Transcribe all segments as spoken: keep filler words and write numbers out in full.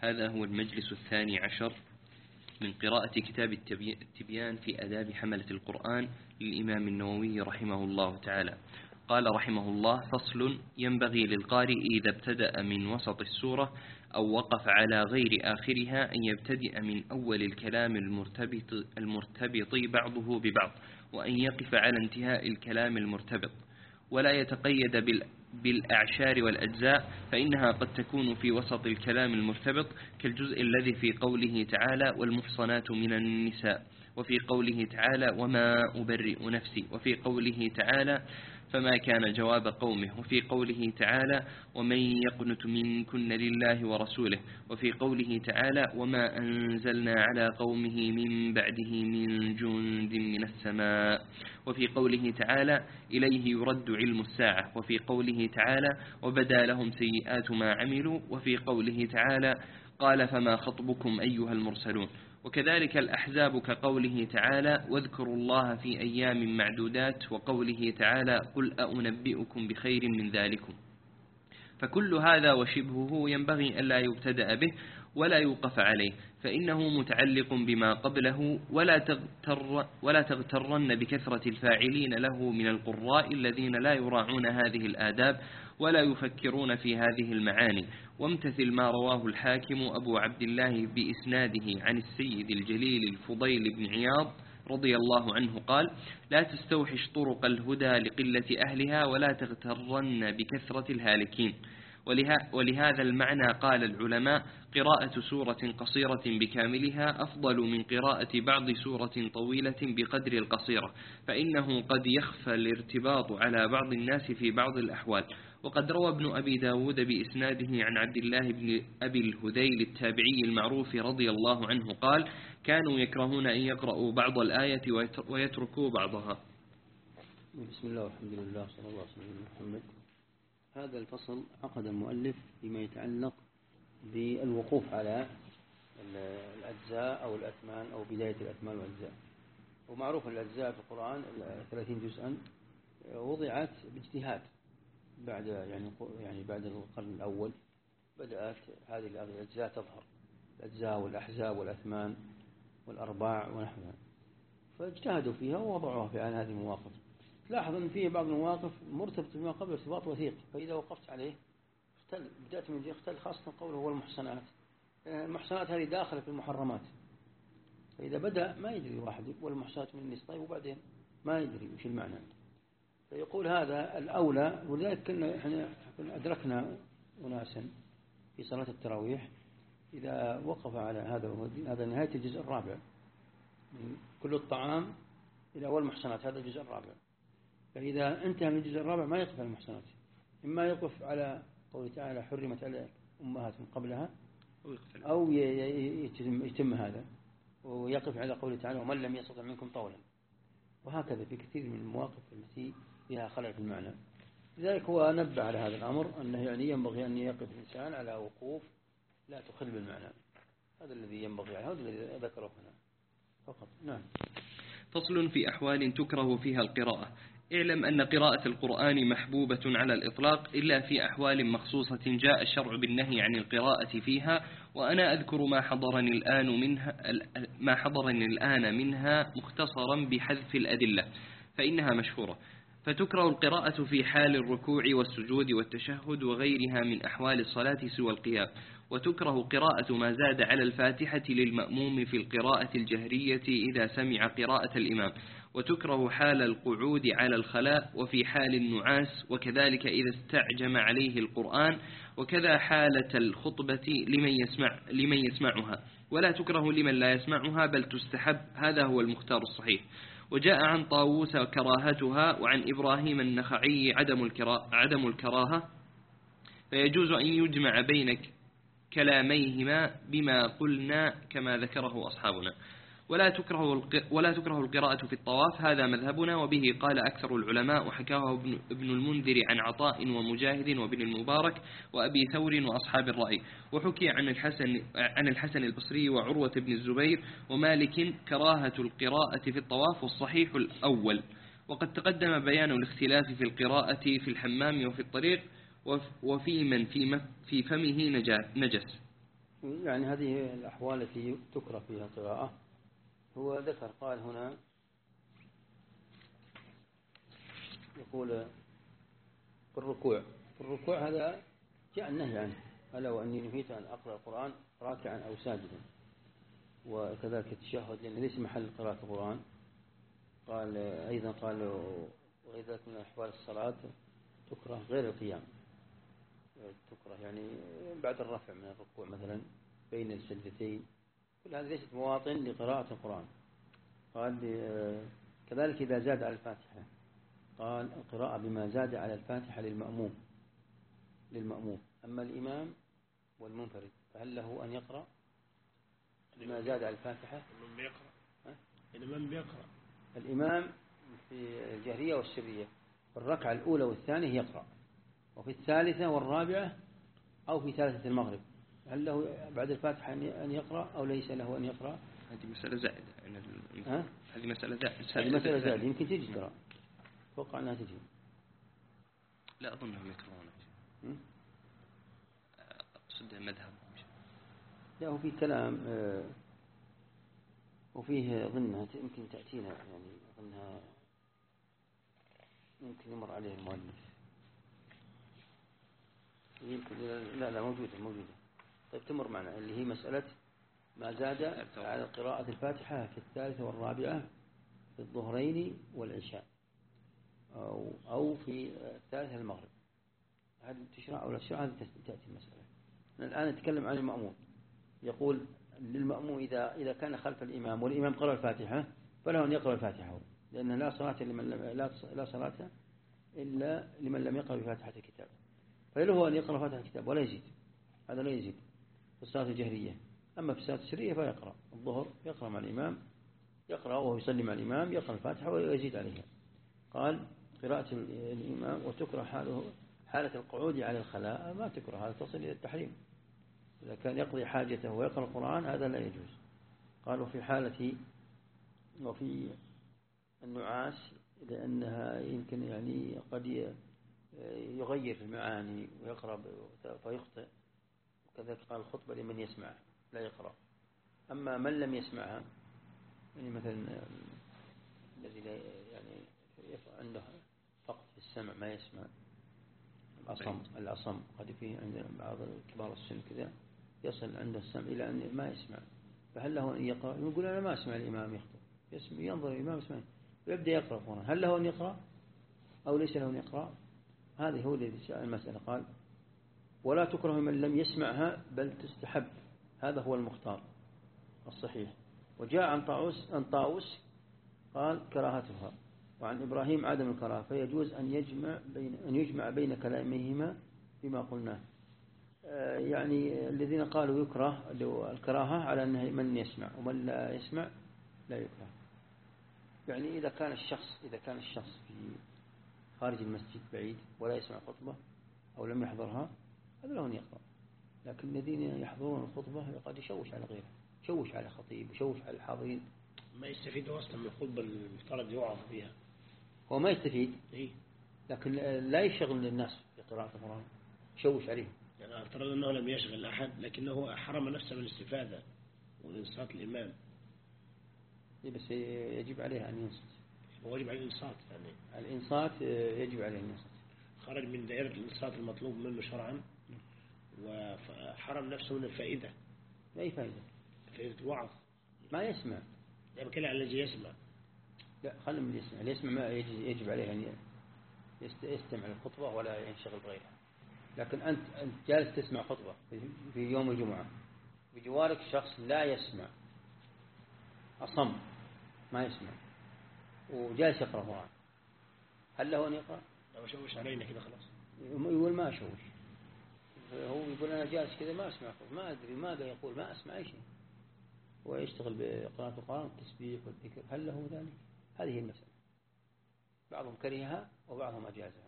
هذا هو المجلس الثاني عشر من قراءة كتاب التبيان في آداب حملة القرآن للإمام النووي رحمه الله تعالى. قال رحمه الله: فصل: ينبغي للقارئ إذا ابتدأ من وسط السورة أو وقف على غير آخرها أن يبتدئ من أول الكلام المرتبط, المرتبط بعضه ببعض، وأن يقف على انتهاء الكلام المرتبط، ولا يتقيد بال بالأعشار والأجزاء، فإنها قد تكون في وسط الكلام المرتبط كالجزء الذي في قوله تعالى: والمحصنات من النساء، وفي قوله تعالى: وما أبرئ نفسي، وفي قوله تعالى: فما كان جواب قومه، وفي قوله تعالى: ومن يقنت منكن لله ورسوله، وفي قوله تعالى: وما أنزلنا على قومه من بعده من جند من السماء، وفي قوله تعالى: إليه يرد علم الساعة، وفي قوله تعالى: وبدا لهم سيئات ما عملوا، وفي قوله تعالى: قال فما خطبكم أيها المرسلون. وكذلك الأحزاب كقوله تعالى: واذكروا الله في أيام معدودات، وقوله تعالى: قل أنبئكم بخير من ذلكم. فكل هذا وشبهه ينبغي ألا يبتدأ به ولا يوقف عليه، فإنه متعلق بما قبله، ولا تغتر ولا تغترن بكثرة الفاعلين له من القراء الذين لا يراعون هذه الآداب ولا يفكرون في هذه المعاني. وامتثل ما رواه الحاكم أبو عبد الله بإسناده عن السيد الجليل الفضيل بن عياض رضي الله عنه قال: لا تستوحش طرق الهدى لقلة أهلها، ولا تغترن بكثرة الهالكين. ولهذا المعنى قال العلماء: قراءة سورة قصيرة بكاملها أفضل من قراءة بعض سورة طويلة بقدر القصيرة، فإنه قد يخفى الارتباط على بعض الناس في بعض الأحوال. وقد روى ابن أبي داود بإسناده عن عبد الله بن أبي الهذيل التابعي المعروف رضي الله عنه قال: كانوا يكرهون أن يقرأوا بعض الآية ويتركوا بعضها. بسم الله والحمد لله صلى الله عليه وسلم محمد. هذا الفصل عقد المؤلف فيما يتعلق بالوقوف على الأجزاء أو الأثمان أو بداية الأثمان والأجزاء. ومعروف الأجزاء في القرآن ثلاثين جزءا وضعت باجتهاد بعد يعني يعني بعد القرن الأول بدأت هذه الأجزاء تظهر، الأجزاء والأحزاب والأثمان والأرباع ونحوها، فاجتهدوا فيها ووضعوها في هذه المواقف. تلاحظ أن فيه بعض المواقف مرتبطة بما قبل ارتباط وثيق، فإذا وقفت عليه اختل، بدأت من ذي اختل، خاصة قوله هو المحصنات. المحصنات هذه داخلة في المحرمات، فإذا بدأ ما يدري واحد والمحصنات من النساء، طيب وبعدين ما يدري وش المعنى، فيقول هذا الأولى. ولذلك كنا احنا أدركنا أناسا في صلاة التراويح إذا وقف على هذا هذا نهاية الجزء الرابع من كل الطعام إلى أول المحصنات، هذا الجزء الرابع، فإذا انتهى من الجزء الرابع ما يقف على المحصنات، إما يقف على قوله تعالى: حرمت على أمهات من قبلها، أو يتم, يتم هذا ويقف على قوله تعالى: ومن لم يستطع منكم طولا. وهكذا في كثير من المواقف التي فيها خلل في المعنى. لذلك هو نبه على هذا الأمر أنه يعني ينبغي أن يقف الإنسان على وقوف لا تخل بالمعنى. هذا الذي ينبغي عليه، هذا الذي ذكره هنا فقط. نعم. فصل: في أحوال تكره فيها القراءة. اعلم أن قراءة القرآن محبوبة على الإطلاق إلا في أحوال مخصوصة جاء الشرع بالنهي عن القراءة فيها، وأنا أذكر ما حضرني الآن منها ما حضرني الآن منها مختصرا بحذف الأدلة، فإنها مشهورة. فتكره القراءة في حال الركوع والسجود والتشهد وغيرها من أحوال الصلاة سوى القيام. وتكره قراءة ما زاد على الفاتحة للمأموم في القراءة الجهرية إذا سمع قراءة الإمام. وتكره حال القعود على الخلاء وفي حال النعاس، وكذلك إذا استعجم عليه القرآن، وكذا حالة الخطبة لمن يسمع لمن يسمعها، ولا تكره لمن لا يسمعها بل تستحب. هذا هو المختار الصحيح. وجاء عن طاووس كراهتها، وعن إبراهيم النخعي عدم عدم الكراهة، فيجوز أن يجمع بين كلاميهما بما قلنا كما ذكره أصحابنا. ولا تكره ولا تكره القراءة في الطواف، هذا مذهبنا، وبه قال أكثر العلماء، وحكاه ابن المنذر عن عطاء ومجاهد وابن المبارك وأبي ثور وأصحاب الرأي. وحكي عن الحسن عن الحسن البصري وعروة بن الزبير ومالك كراهة القراءة في الطواف، والصحيح الأول. وقد تقدم بيان الاختلاف في القراءة في الحمام وفي الطريق وفي من في فمه نجس. يعني هذه الأحوال التي تكره فيها القراءة. هو ذكر قال هنا يقول في الركوع في الركوع هذا جاء النهي عنه، ألا وأني نهيت أن أقرأ القرآن راكعا أو ساجدا، وكذلك التشهد لأنه ليس محل قراءة القرآن. قال أيضا قال وإذا من أحوال الصلاة تكره غير القيام، تكره يعني بعد الرفع من الركوع مثلا بين السجدتين، كل هذه ليست مواطن لقراءة القرآن. قال كذلك إذا زاد على الفاتحة، قال القراءة بما زاد على الفاتحة للمأموم للمأموم أما الإمام والمنفرد فهل له أن يقرأ بما زاد على الفاتحة؟ الإمام بيقرأ الإمام بيقرأ الإمام في الجهرية والسرية في الركعة الأولى والثانية يقرأ، وفي الثالثة والرابعة أو في ثالثة المغرب هل له بعد الفاتحة أن يقرأ أو ليس له أن يقرأ؟ هذه مسألة زائدة يعني ها؟ هذه مسألة زائدة هذه مسألة زائدة يمكن تجي ترى، أتوقع أنها تجي. لا أظنهم يكرهونها، أقصد مذهبهم. لا هو في كلام آه وفيه ظنها يمكن تأتينا يعني ظنها يمكن يمر عليه المؤلف يمكن لا لا موجودة موجودة. طيب تمر معنا اللي هي مسألة ما زاد على قراءة الفاتحة في الثالثة والرابعة في الظهرين والعشاء أو أو في الثالثة المغرب، هذه تشرع أو لا تشرع هذه تأتي المسألة. الآن نتكلم عن المأمون. يقول للمأمون إذا إذا كان خلف الإمام والإمام قرأ الفاتحة فله أن يقرأ الفاتحة، لأن لا صلاة لمن لا لا صلاة إلا لمن لم يقرأ بفاتحة الكتاب، فله أن يقرأ فاتحة الكتاب ولا يزيد، هذا لا يزيد في الصلاة الجهرية. أما في الصلاة السرية فيقرأ الظهر يقرأ مع الإمام، يقرأ وهو يصلي مع الإمام يقرأ الفاتحة ويزيد عليها. قال قراءة الإمام وتكره حاله حالة القعود على الخلاء، ما تكره، هذا تصل إلى التحريم. إذا كان يقضي حاجته ويقرأ القرآن هذا لا يجوز. قال وفي حالة وفي النعاس لأنها يمكن يعني قد يغير في المعاني ويقرأ فيخطئ، وكذلك قال الخطبة لمن يسمع لا يقرأ. أما من لم يسمعها يعني مثلا الذي يعني عنده فقط في السمع ما يسمع، الأصم الأصم قد فيه عند بعض كبار السن كذا يصل عنده السمع إلى أن ما يسمع، فهل له أن يقرأ؟ يقول أنا ما أسمع الإمام يخطب، يسمع ينظر الإمام يسمع ويبدأ يقرأ القرآن، هل له أن يقرأ أو ليس له أن يقرأ؟ هذه هو الذي سأل المسألة. قال ولا تكره من لم يسمعها بل تستحب، هذا هو المختار الصحيح. وجاء عن طاووس عن طاووس قال كراهتها، وعن إبراهيم عدم الكراهة، فيجوز أن يجمع بين أن يجمع بين كلامهما بما قلناه. يعني الذين قالوا يكره الكراهة على أنه من يسمع ومن لا يسمع لا يكره. يعني إذا كان الشخص إذا كان الشخص في خارج المسجد بعيد ولا يسمع خطبة أو لم يحضرها هذا له أن يقرأ، لكن الذين يحضرون الخطبة قد يشوش على غيره، يشوش على خطيب يشوش على الحاضرين، ما يستفيد أصلا من الخطبة المفترض يوعظ فيها، هو ما يستفيد إيه؟ لكن لا يشغل الناس بقراءة القرآن، يشوش عليهم. يعني أفترض أنه لم يشغل أحد لكنه حرم نفسه من الاستفادة وإنصات الإمام، بس يجب عليه أن ينصت، واجب عليه الإنصات، يعني الإنصات يجب عليه أن ينصت، خرج من دائرة الإنصات المطلوب منه شرعا وحرم نفسه من الفائدة. أي فائدة؟ فائدة الوعظ ما يسمع، لا بكلم على الذي يسمع، لا خلنا من يسمع، اللي يسمع ما يجب عليه أن يستمع للخطبة ولا ينشغل بغيرها. لكن أنت أنت جالس تسمع خطبة في يوم الجمعة بجوارك شخص لا يسمع أصم ما يسمع وجالس يقرأ قرآن، هل له أن يقرأ؟ لو شوش علينا كده خلاص يقول ما أشوش، هو يقول أنا جالس كذا ما أسمع خطبة، ما أدري ماذا يقول، ما أسمع أي شيء، هو يشتغل بقراءة القرآن والتسبيح والذكر، هل له ذلك؟ هذه المسألة، بعضهم كرهها وبعضهم أجازها،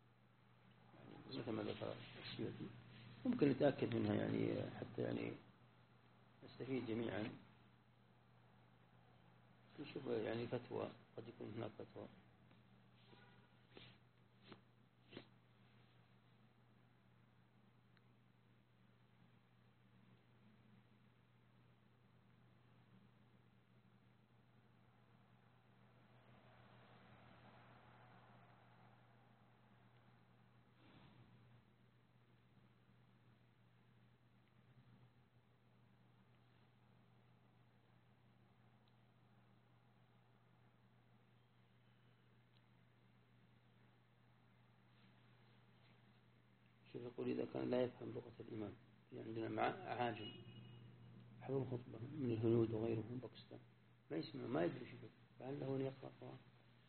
يعني مثل ما ذكر السيوطي ممكن نتأكد منها يعني حتى يعني نستفيد جميعا، نشوف يعني فتوى قد يكون هناك فتوى. شوف يقول إذا كان لا يفهم لغة الإمام، في عندنا مع عاجم حضور خطبة من الهنود وغيرهم من باكستان ما يسمع ما يدري شو فهل له أن يقرأ القرآن؟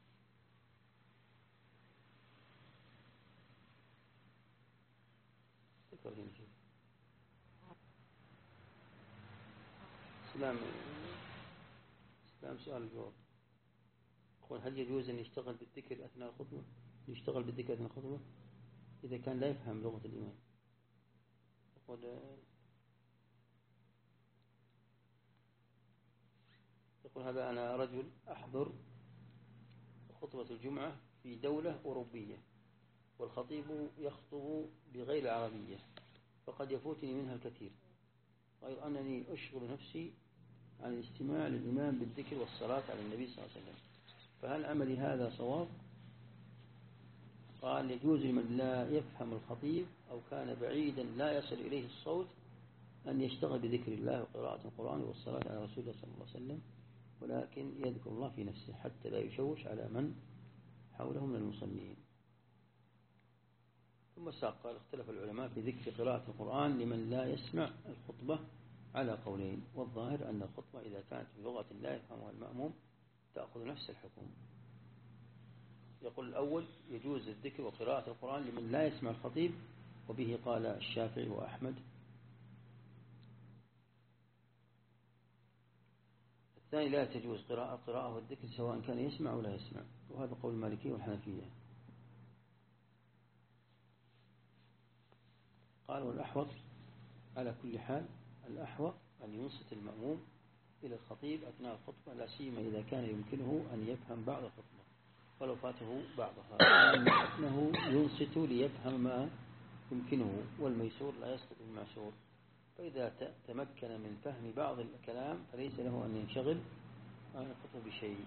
ذكر هنا شيء سلام سلام سؤال الجواب. يقول هل يجوز أن يشتغل بالذكر أثناء الخطبة؟ يشتغل بالذكر أثناء الخطبة إذا كان لا يفهم لغة الإمام. يقول يقول هذا أنا رجل أحضر خطبة الجمعة في دولة أوروبية والخطيب يخطب بغير العربية فقد يفوتني منها الكثير، غير أنني أشغل نفسي عن الاستماع للإمام بالذكر والصلاة على النبي صلى الله عليه وسلم، فهل عملي هذا صواب؟ قال يجوز لمن لا يفهم الخطيب أو كان بعيدا لا يصل إليه الصوت أن يشتغل بذكر الله وقراءة القرآن والصلاة على رسول الله صلى الله عليه وسلم، ولكن يذكر الله في نفسه حتى لا يشوش على من حوله من المصلين. ثم ساق قال اختلف العلماء في ذكر قراءة القرآن لمن لا يسمع الخطبة على قولين، والظاهر أن الخطبة إذا كانت بلغة لا يفهمها المأموم تأخذ نفس الحكم. يقول الأول يجوز الذكر وقراءة القرآن لمن لا يسمع الخطيب، وبه قال الشافعي وأحمد. الثاني لا تجوز قراءة قراءة والذكر سواء كان يسمع ولا يسمع، وهذا قول المالكية والحنفية. قال والأحوط على كل حال الأحوط أن ينصت المأموم إلى الخطيب أثناء الخطبة، لا سيما إذا كان يمكنه أن يفهم بعض الخطبة ولو فاته بعضها، لأنه ينصت ليفهم ما يمكنه والميسور لا يسقط المعسور، فإذا تمكن من فهم بعض الكلام فليس له أن ينشغل عن الخطبة بشيء،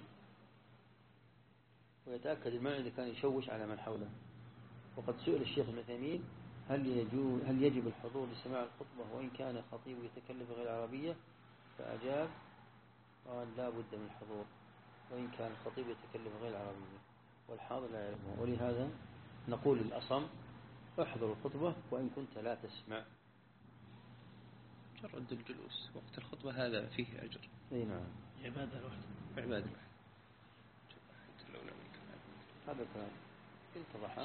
ويتأكد المعنى إذا كان يشوش على من حوله. وقد سئل الشيخ ابن تيمية هل يجوز هل يجب الحضور لسماع الخطبة وإن كان الخطيب يتكلم بغير العربية؟ فأجاب قال لا بد من الحضور وإن كان الخطيب يتكلم بغير العربية والحاضر لا يعلمه، ولهذا نقول للأصم احضر الخطبة وإن كنت لا تسمع. مجرد الجلوس وقت الخطبة هذا فيه أجر. أي نعم، عبادة الواحد عبادة الواحد. هذا كلام اتضح.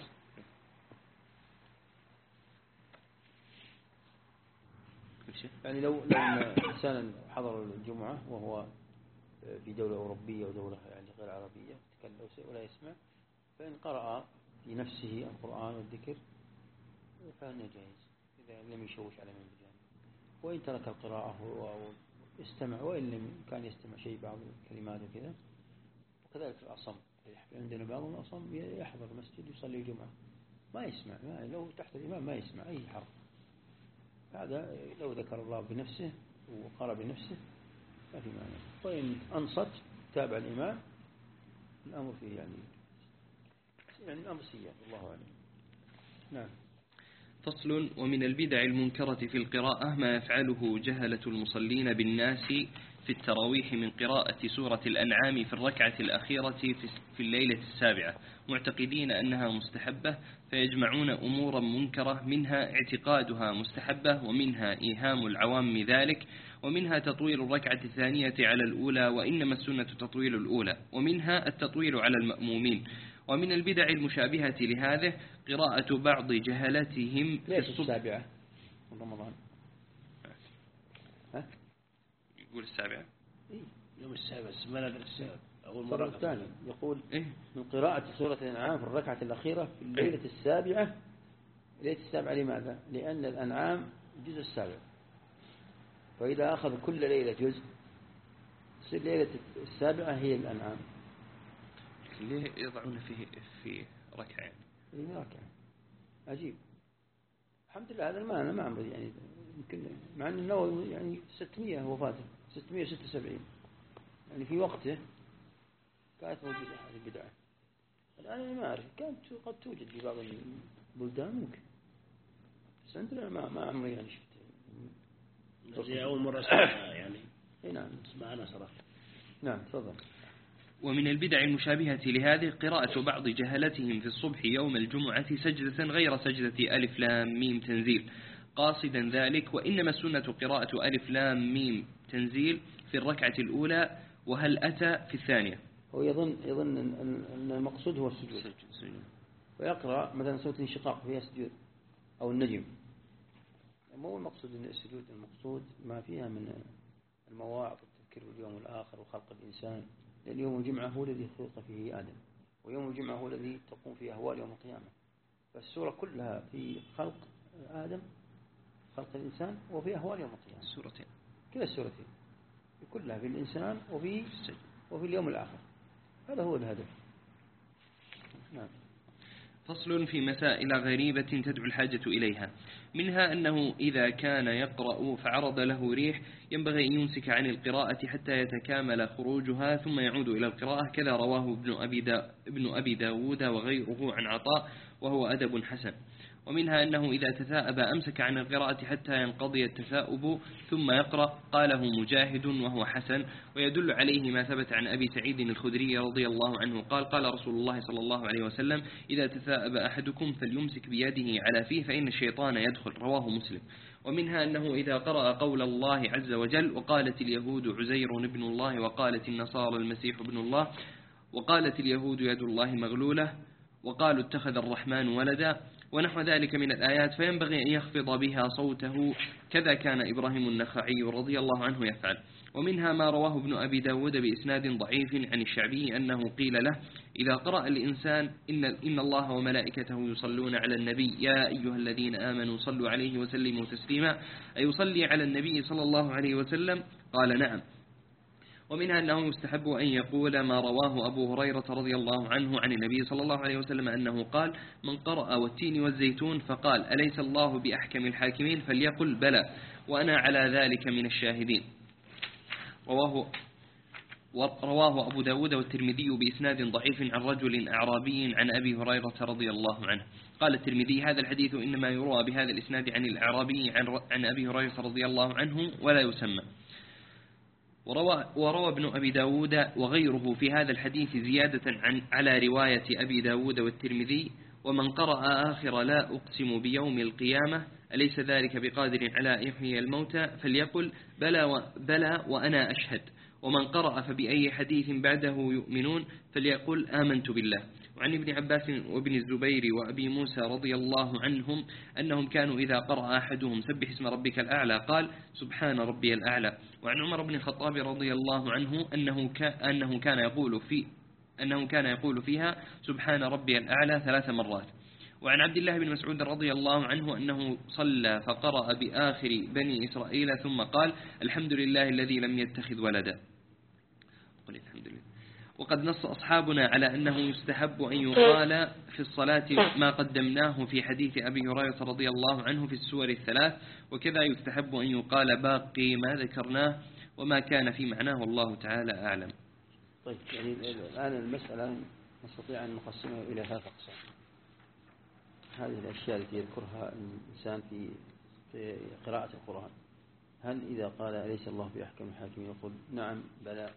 يعني لو لو إنسان حضر الجمعة وهو في دولة أوروبية ودولة يعني غير عربية يتكلم ولا يسمع، فإن قرأ في نفسه القرآن والذكر فإنه جائز إذا لم يشوش على من بجانب، وإن ترك القراءة أو استمع وإن لم كان يستمع شيء بعض الكلمات وكذا. وكذلك الأصم، عندنا بعض الأصم يحضر المسجد يصلي الجمعة ما يسمع، ما لو تحت الإمام ما يسمع أي حرف، هذا لو ذكر الله بنفسه وقرأ بنفسه ما في معنى، وإن أنصت تابع الإمام الأمر فيه يعني يعني الأمر سيئ الله أعلم. نعم. فصل. ومن البدع المنكرة في القراءة ما يفعله جهلة المصلين بالناس في التراويح من قراءة سورة الأنعام في الركعة الأخيرة في الليلة السابعة معتقدين أنها مستحبة، فيجمعون أمورا منكرة منها اعتقادها مستحبة، ومنها إيهام العوام ذلك، ومنها تطويل الركعة الثانية على الأولى وإنما السنة تطويل الأولى، ومنها التطويل على المأمومين. ومن البدع المشابهة لهذه قراءة بعض جهلتهم في الصبح السابعة من رمضان. ها؟ يقول السابعة إيه؟ يوم السابع السبت السابع أول مرة الثانية يقول إيه؟ من قراءة سورة الأنعام في الركعة الأخيرة في الليلة إيه؟ السابعة. الليلة السابعة لماذا؟ لأن الأنعام الجزء السابع، فإذا أخذ كل ليلة جزء تصير ليلة السابعة هي الأنعام. ليه يضعون فيه في ركعة؟ في ركعة عجيب. الحمد لله هذا المعنى ما عمري يعني يمكن مع أن النووي يعني ستمائة وفاته ستمائة وستة وسبعين يعني في وقته كانت موجودة هذه البدعة. الآن أنا ما أعرف كانت قد توجد في بعض البلدان ممكن، بس عندنا ما ما عمري يعني شفت. هذه أول مرة أسمعها يعني. نعم اسمعنا صراحة. نعم تفضل. ومن البدع المشابهة لهذه قراءة بعض جهلتهم في الصبح يوم الجمعة سجدة غير سجدة ألف لام ميم تنزيل قاصدا ذلك، وإنما السنة قراءة ألف لام ميم تنزيل في الركعة الأولى وهل أتى في الثانية. هو يظن يظن أن المقصود هو السجود، ويقرأ مثلا سورة الانشقاق فيها سجود أو النجم. مو المقصود أن السجود، المقصود ما فيها من المواعظ والتذكير باليوم الآخر وخلق الإنسان، لأن يوم الجمعة هو الذي خلق فيه آدم، ويوم الجمعة هو الذي تقوم فيه أهوال يوم القيامة. فالسورة كلها في خلق آدم، خلق الإنسان، وفي أهوال يوم القيامة. السورتين كلا السورتين كلها في الإنسان وفي وفي اليوم الآخر. هذا هو الهدف. نعم. فصل في مسائل غريبة تدعو الحاجة إليها، منها أنه إذا كان يقرأ فعرض له ريح ينبغي أن يمسك عن القراءة حتى يتكامل خروجها ثم يعود إلى القراءة، كذا رواه ابن أبي, دا ابن أبي داود وغيره عن عطاء وهو أدب حسن. ومنها أنه إذا تثاءب أمسك عن القراءة حتى ينقضي التثاؤب ثم يقرأ، قاله مجاهد وهو حسن، ويدل عليه ما ثبت عن أبي سعيد الخدري رضي الله عنه قال قال رسول الله صلى الله عليه وسلم إذا تثاءب أحدكم فليمسك بيده على فيه فإن الشيطان يدخل، رواه مسلم. ومنها أنه إذا قرأ قول الله عز وجل وقالت اليهود عزير ابن الله وقالت النصارى المسيح ابن الله وقالت اليهود يد الله مغلولة وقالوا اتخذ الرحمن ولدا ونحو ذلك من الآيات، فينبغي أن يخفض بها صوته، كذا كان إبراهيم النخعي رضي الله عنه يفعل. ومنها ما رواه ابن أبي داود بإسناد ضعيف عن الشعبي أنه قيل له إذا قرأ الإنسان إن, إن الله وملائكته يصلون على النبي يا أيها الذين آمنوا صلوا عليه وسلموا تسليما، أيصلي على النبي صلى الله عليه وسلم؟ قال نعم. ومنها أنه يستحب أن يقول ما رواه أبو هريرة رضي الله عنه عن النبي صلى الله عليه وسلم أنه قال من قرأ والتين والزيتون فقال أليس الله بأحكم الحاكمين فليقل بلى وأنا على ذلك من الشاهدين، رواه رواه أبو داود والترمذي بإسناد ضعيف عن رجل أعرابي عن أبي هريرة رضي الله عنه. قال الترمذي هذا الحديث إنما يروى بهذا الإسناد عن الأعرابي عن أبي هريرة رضي الله عنه ولا يسمى. وروى, وروى ابن أبي داود وغيره في هذا الحديث زيادة عن على رواية أبي داود والترمذي ومن قرأ آخر لا أقسم بيوم القيامة أليس ذلك بقادر على إحياء الموتى فليقل بلى, بلى وأنا أشهد، ومن قرأ فبأي حديث بعده يؤمنون فليقل آمنت بالله. وعن ابن عباس وابن الزبير وأبي موسى رضي الله عنهم أنهم كانوا إذا قرأ أحدهم سبح اسم ربك الأعلى قال سبحان ربي الأعلى. وعن عمر بن الخطاب رضي الله عنه أنه أنه كان يقول في أنه كان يقول فيها سبحان ربي الأعلى ثلاث مرات. وعن عبد الله بن مسعود رضي الله عنه أنه صلى فقرأ بآخر بني إسرائيل ثم قال الحمد لله الذي لم يتخذ ولدا. قل الحمد لله. وقد نص أصحابنا على أنه يستحب أن يقال في الصلاة ما قدمناه في حديث أبي هريرة رضي الله عنه في السور الثلاث، وكذا يستحب أن يقال باقي ما ذكرناه وما كان في معناه والله تعالى أعلم. طيب يعني الآن المسألة نستطيع أن نقسمها إلى ثلاث أقسام. هذه الأشياء التي يذكرها الإنسان في قراءة القرآن، هل إذا قال أليس الله بأحكم الحاكمين يقول نعم بلى،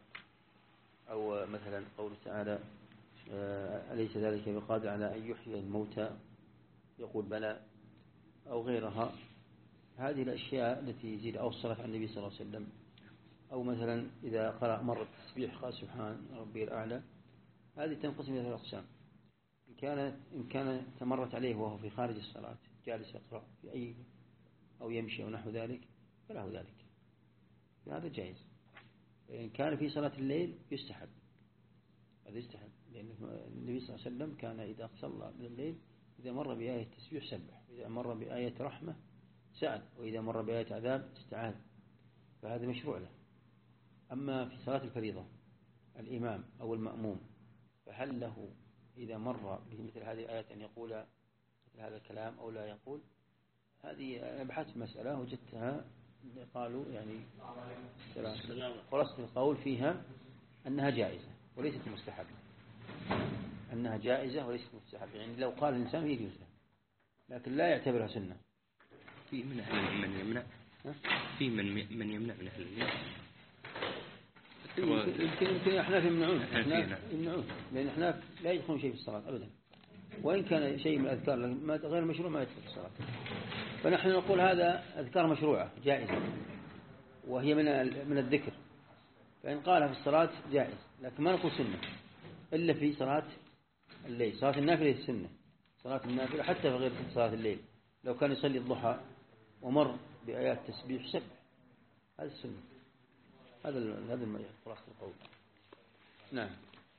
أو مثلا قول تعالى أليس ذلك بقادر على أن يحيي الموتى يقول بلى، أو غيرها. هذه الأشياء التي يزيد أو الصلاة على النبي صلى الله عليه وسلم، أو مثلا إذا قرأ مرة التسبيح قال سبحان ربي الأعلى، هذه تنقسم إلى ثلاث أقسام. إن كان إن كان تمرت عليه وهو في خارج الصلاة جالس يقرأ في أي أو يمشي أو نحو ذلك فله ذلك، هذا جائز. إن كان في صلاة الليل يستحب، هذا يستحب، لأن النبي صلى الله عليه وسلم كان إذا صلى بالليل إذا مر بآية تسبيح سبح، وإذا مر بآية رحمة سأل، وإذا مر بآية عذاب استعاذ، فهذا مشروع له. أما في صلاة الفريضة الإمام أو المأموم فهل له إذا مر بمثل هذه الآيات أن يقول مثل هذا الكلام أو لا يقول؟ هذه أبحث مسألة وجدتها قالوا يعني خلاصة القول فيها أنها جائزة وليست مستحبة، أنها جائزة وليست مستحبة، يعني لو قال الإنسان يجوز له لكن لا يعتبرها سنة. في من من يمنع في من من يمنع من أهل العلم يمكن يمكن الأحناف يمنعون الأحناف يمنعون لأن الأحناف لا يدخلون شيء في الصلاة أبدا، وإن كان شيء من الأذكار غير مشروع ما يدخل في الصلاة. فنحن نقول هذا أذكار مشروعة جائزة، وهي من من الذكر، فإن قالها في الصلاة جائز، لكن ما نقول سنة إلا في صلاة الليل. صلاة النافلة السنة، صلاة النافلة حتى في غير صلاة الليل، لو كان يصلي الضحى ومر بآيات تسبيح سبح، هذا السنة. هذا هذا خلاصة القول. نعم.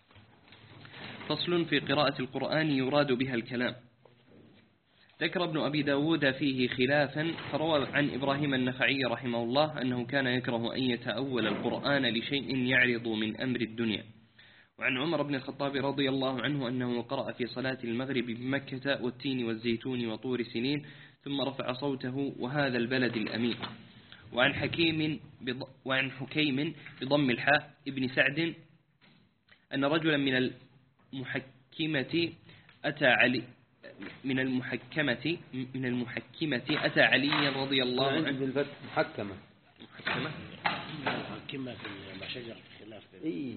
فصل في قراءة القرآن يراد بها الكلام. ذكر ابن أبي داود فيه خلافا، فروى عن إبراهيم النخعي رحمه الله أنه كان يكره أن يتأول القرآن لشيء يعرض من أمر الدنيا. وعن عمر بن الخطاب رضي الله عنه أنه قرأ في صلاة المغرب بمكة والتين والزيتون وطور سنين ثم رفع صوته وهذا البلد الأمين. وعن حكيم بض... وعن حكيم بضم الحاء ابن سعد أن رجلا من المحكمة أتى علي من المحكمة من المحكمة أتى علي رضي الله عنه بالفتح محكمة محكمة محكمة في شجر الخلاف. إيه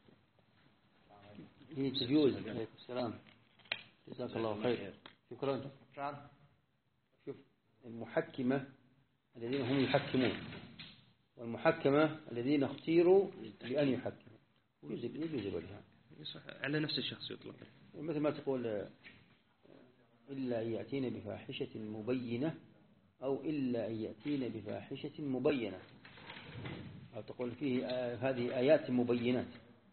هي تجوز. عليكم السلام، جزاك الله خير. شكرا. شوف، المحكمة الذين هم يحكمون، والمحكمة الذين اختيروا لأن يحكموا، يجوز يجوز الوجهان على نفس الشخص يطلق. مثل ما تقول إلا أن يأتين بفاحشة مبينة أو إلا أن يأتين بفاحشة مبينة، أو تقول فيه هذه آيات مبينات،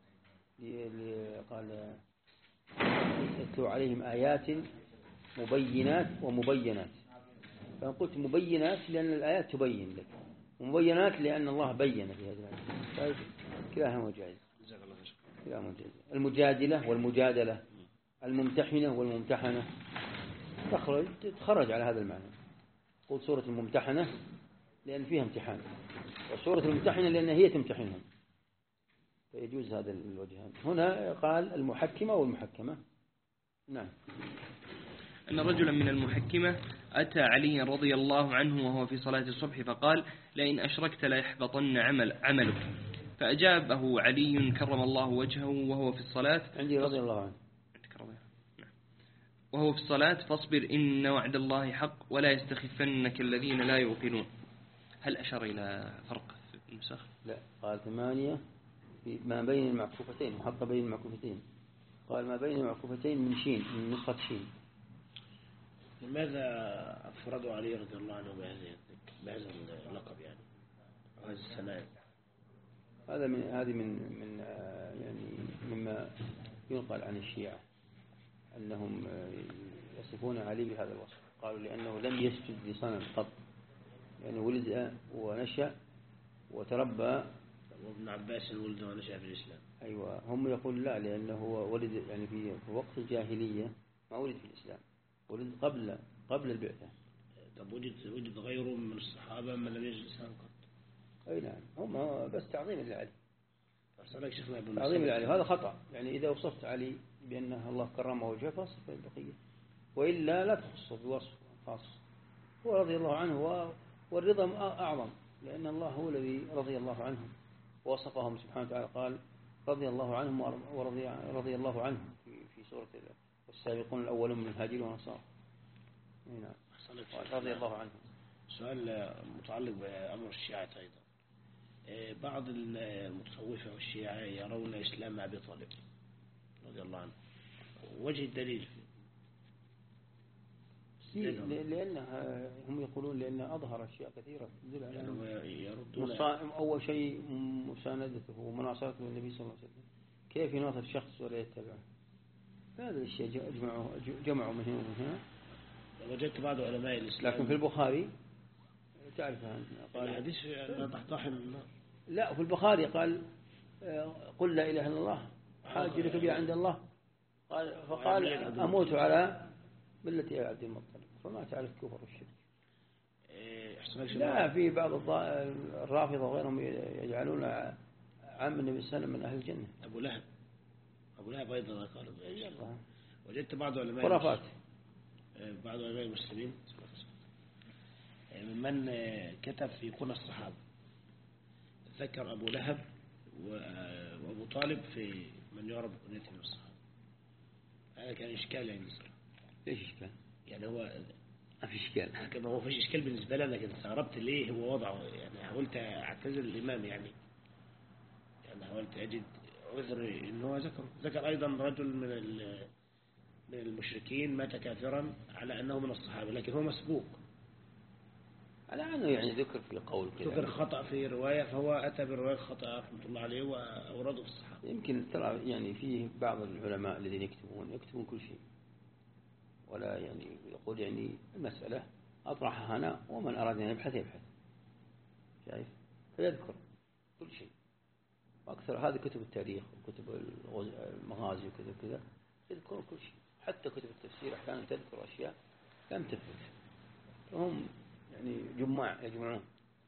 قال يتلو عليهم آيات مبينات ومبينات. فأنا قلت مبينات لأن الآيات تبين لك، ومبينات لأن الله بين في هذه الآيات. كلاهما جائز. كلاهما جائز. المجادلة والمجادلة، الممتحنة والممتحنة تخرج تخرج على هذا المعنى. قلت سورة الممتحنة لأن فيها امتحان، وسورة الممتحنة لأن هي تمتحنهم، فيجوز هذا الوجهان. هنا قال المحكمة والمحكمة. نعم. أن رجلا من المحكمة أتى علي رضي الله عنه وهو في صلاة الصبح فقال لئن أشركت لا يحبطن عمل عملك، فأجابه علي كرم الله وجهه وهو في الصلاة عندي رضي الله عنه وهو في الصلاة فاصبر إن وعد الله حق ولا يستخفنك الذين لا يوقنون. هل أشار إلى فرق في النسخ؟ لا، قال ثمانية في ما بين المعكوفتين، وحط بين المعكوفتين، قال ما بين المعكوفتين من شين، من نسخة شين. لماذا أفردوا علي رضي الله عنه بهذا اللقب يعني هذا الثناء؟ هذا من هذه من من يعني مما ينقل عن الشيعة أنهم يصفون علي بهذا الوصف. قالوا لأنه لم يسجد لصنم قط، يعني ولد ونشأ وتربى. وابن عباس ولد ونشأ في الإسلام. أيوة، هم يقول لا، لأنه ولد يعني في وقت الجاهلية ما ولد في الإسلام، ولد قبل قبل البعثة. طب وجد وجد غيره من الصحابة من لم يجد الإسلام قط؟ أي نعم، هم بس تعظيم لعلي، تعظيم لعلي. هذا خطأ، يعني إذا وصفت علي بأنه الله كرمه وجهه فاصف البقية، وإلا لا تخصه بوصف خاص. هو رضي الله عنه، والرضا أعظم، لأن الله هو الذي رضي الله عنهم ووصفهم سبحانه وتعالى. قال رضي الله عنهم ورضي رضي الله عنهم في في سورة والسابقون الأولون من المهاجرين والأنصار. نعم، رضي الله عنهم. سؤال متعلق بأمر الشيعة أيضا. بعض المتصوفة والشيعة يرون إسلام أبي طالب رضي الله عنه، وجه الدليل فيه؟ لأنها هم يقولون لأنه أظهر أشياء كثيرة تدل على يعني يردون أول شيء مساندته ومناصرته للنبي صلى الله عليه وسلم. كيف يناصر شخص ولا يتبعه؟ هذا الشيء جمعوا جمعوا من هنا ومن هنا. وجدت بعض علماء الإسلام، لكن في البخاري تعرف قال الحديث تحتضن النار. لا، في البخاري قال قل لا إله إلا الله حاج لك بها عند الله، قال فقال أموت على ملة عبد المطلب، فما تعرف كفر الشرك. لا، في بعض الرافضة وغيرهم يجعلون عم النبي صلى الله عليه وسلم من أهل الجنة. أبو لهب أبو لهب أيضا قال. وجدت بعض علماء خرافات بعض علماء المسلمين ممن كتب في كنى الصحابة ذكر أبو لهب وأبو طالب في من يعرف بكنيته من الصحابة. هذا كان إشكال عندي صراحة. ليش إشكال؟ يعني هو ما في إشكال. كما هو فيش إشكال بالنسبة لي، لكن استغربت ليه هو وضعه. يعني حاولت أعتذر الإمام يعني يعني حاولت أجد عذر إن هو ذكر ذكر أيضا رجل من من المشركين مات كافرا على أنه من الصحابة، لكن هو مسبوق على أنه يعني ذكر في قول كذا، ذكر خطأ في رواية، فهو أتى برواية خطأ رحمة الله عليه وأورده في الصحابة. يمكن ترى يعني فيه بعض العلماء الذين يكتبون يكتبون كل شيء، ولا يعني يقول يعني المسألة أطرحها أنا ومن أراد أن يبحث يبحث، شايف؟ فيذكر كل شيء. وأكثر هذه كتب التاريخ وكتب المغازي وكذا كذا يذكرون كل شيء، حتى كتب التفسير أحيانا تذكر أشياء لم تثبت، فهم يعني جماع يجمعون،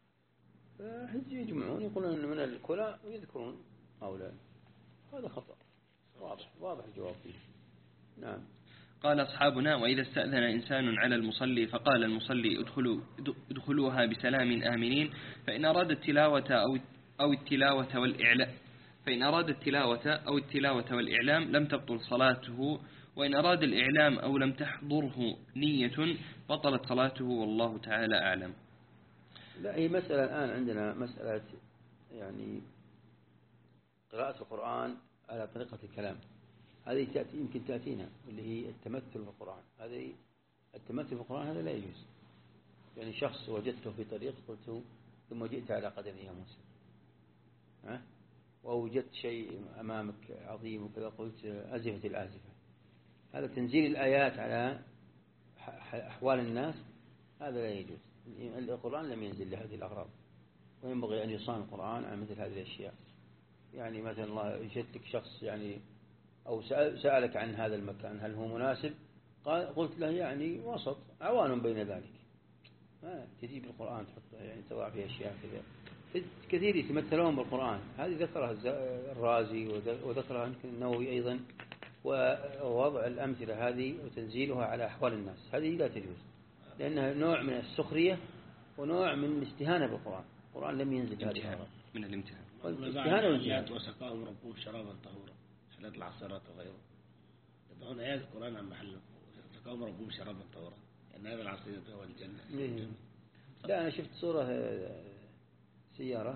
يجمعون يقولون من الكلاء ويذكرون هؤلاء، هذا خطأ واضح واضح الجواب فيه. نعم. قال أصحابنا: وإذا استأذن إنسان على المصلي فقال المصلي ادخلوا ادخلوها بسلام آمنين، فإن أراد التلاوة أو أو التلاوة والإعلام فإن أراد التلاوة أو التلاوة والإعلام لم تبطل صلاته، وإن أراد الإعلام أو لم تحضره نية بطلت صلاته، والله تعالى أعلم. لا، هي مسألة الآن عندنا مسألة يعني قراءة القرآن على طريقة الكلام، هذه تأتي يمكن تأتينا اللي هي التمثل في القرآن. هذه التمثل في القرآن هذا لا يجوز. يعني شخص وجدته في طريق قلت ثم جئت على قدمه يا موسى، ها، ووجدت شيء أمامك عظيم وكذا قلت أزفت الآزفة. هذا تنزيل الآيات على أحوال الناس، هذا لا يجوز. القرآن لم ينزل لهذه الأغراض، وينبغي أن يصان القرآن عن مثل هذه الأشياء. يعني مثلا الله يجدك شخص يعني أو سألك عن هذا المكان هل هو مناسب، قال قلت له يعني وسط عوان بين ذلك، ما تجيب القرآن تحط يعني تضع فيه أشياء كذا. كثير يتمثلون بالقرآن، هذه ذكرها الرازي وذكرها يمكن النووي أيضا، ووضع الأمثلة هذه وتنزيلها على أحوال الناس هذه لا تجوز، لأنها نوع من السخرية ونوع من الاستهانة بالقرآن. القرآن لم ينزل هذه الأغراض من الامتحان والاستهانة والجهاد. وسقاهم ربهم شرابا طهورا حلت العصارات وغيره، يضعون آيات القرآن عن محله. سقاهم ربهم شرابا طهورا، يعني هذا العصير هو الجنة. لا، أنا شفت صورة سيارة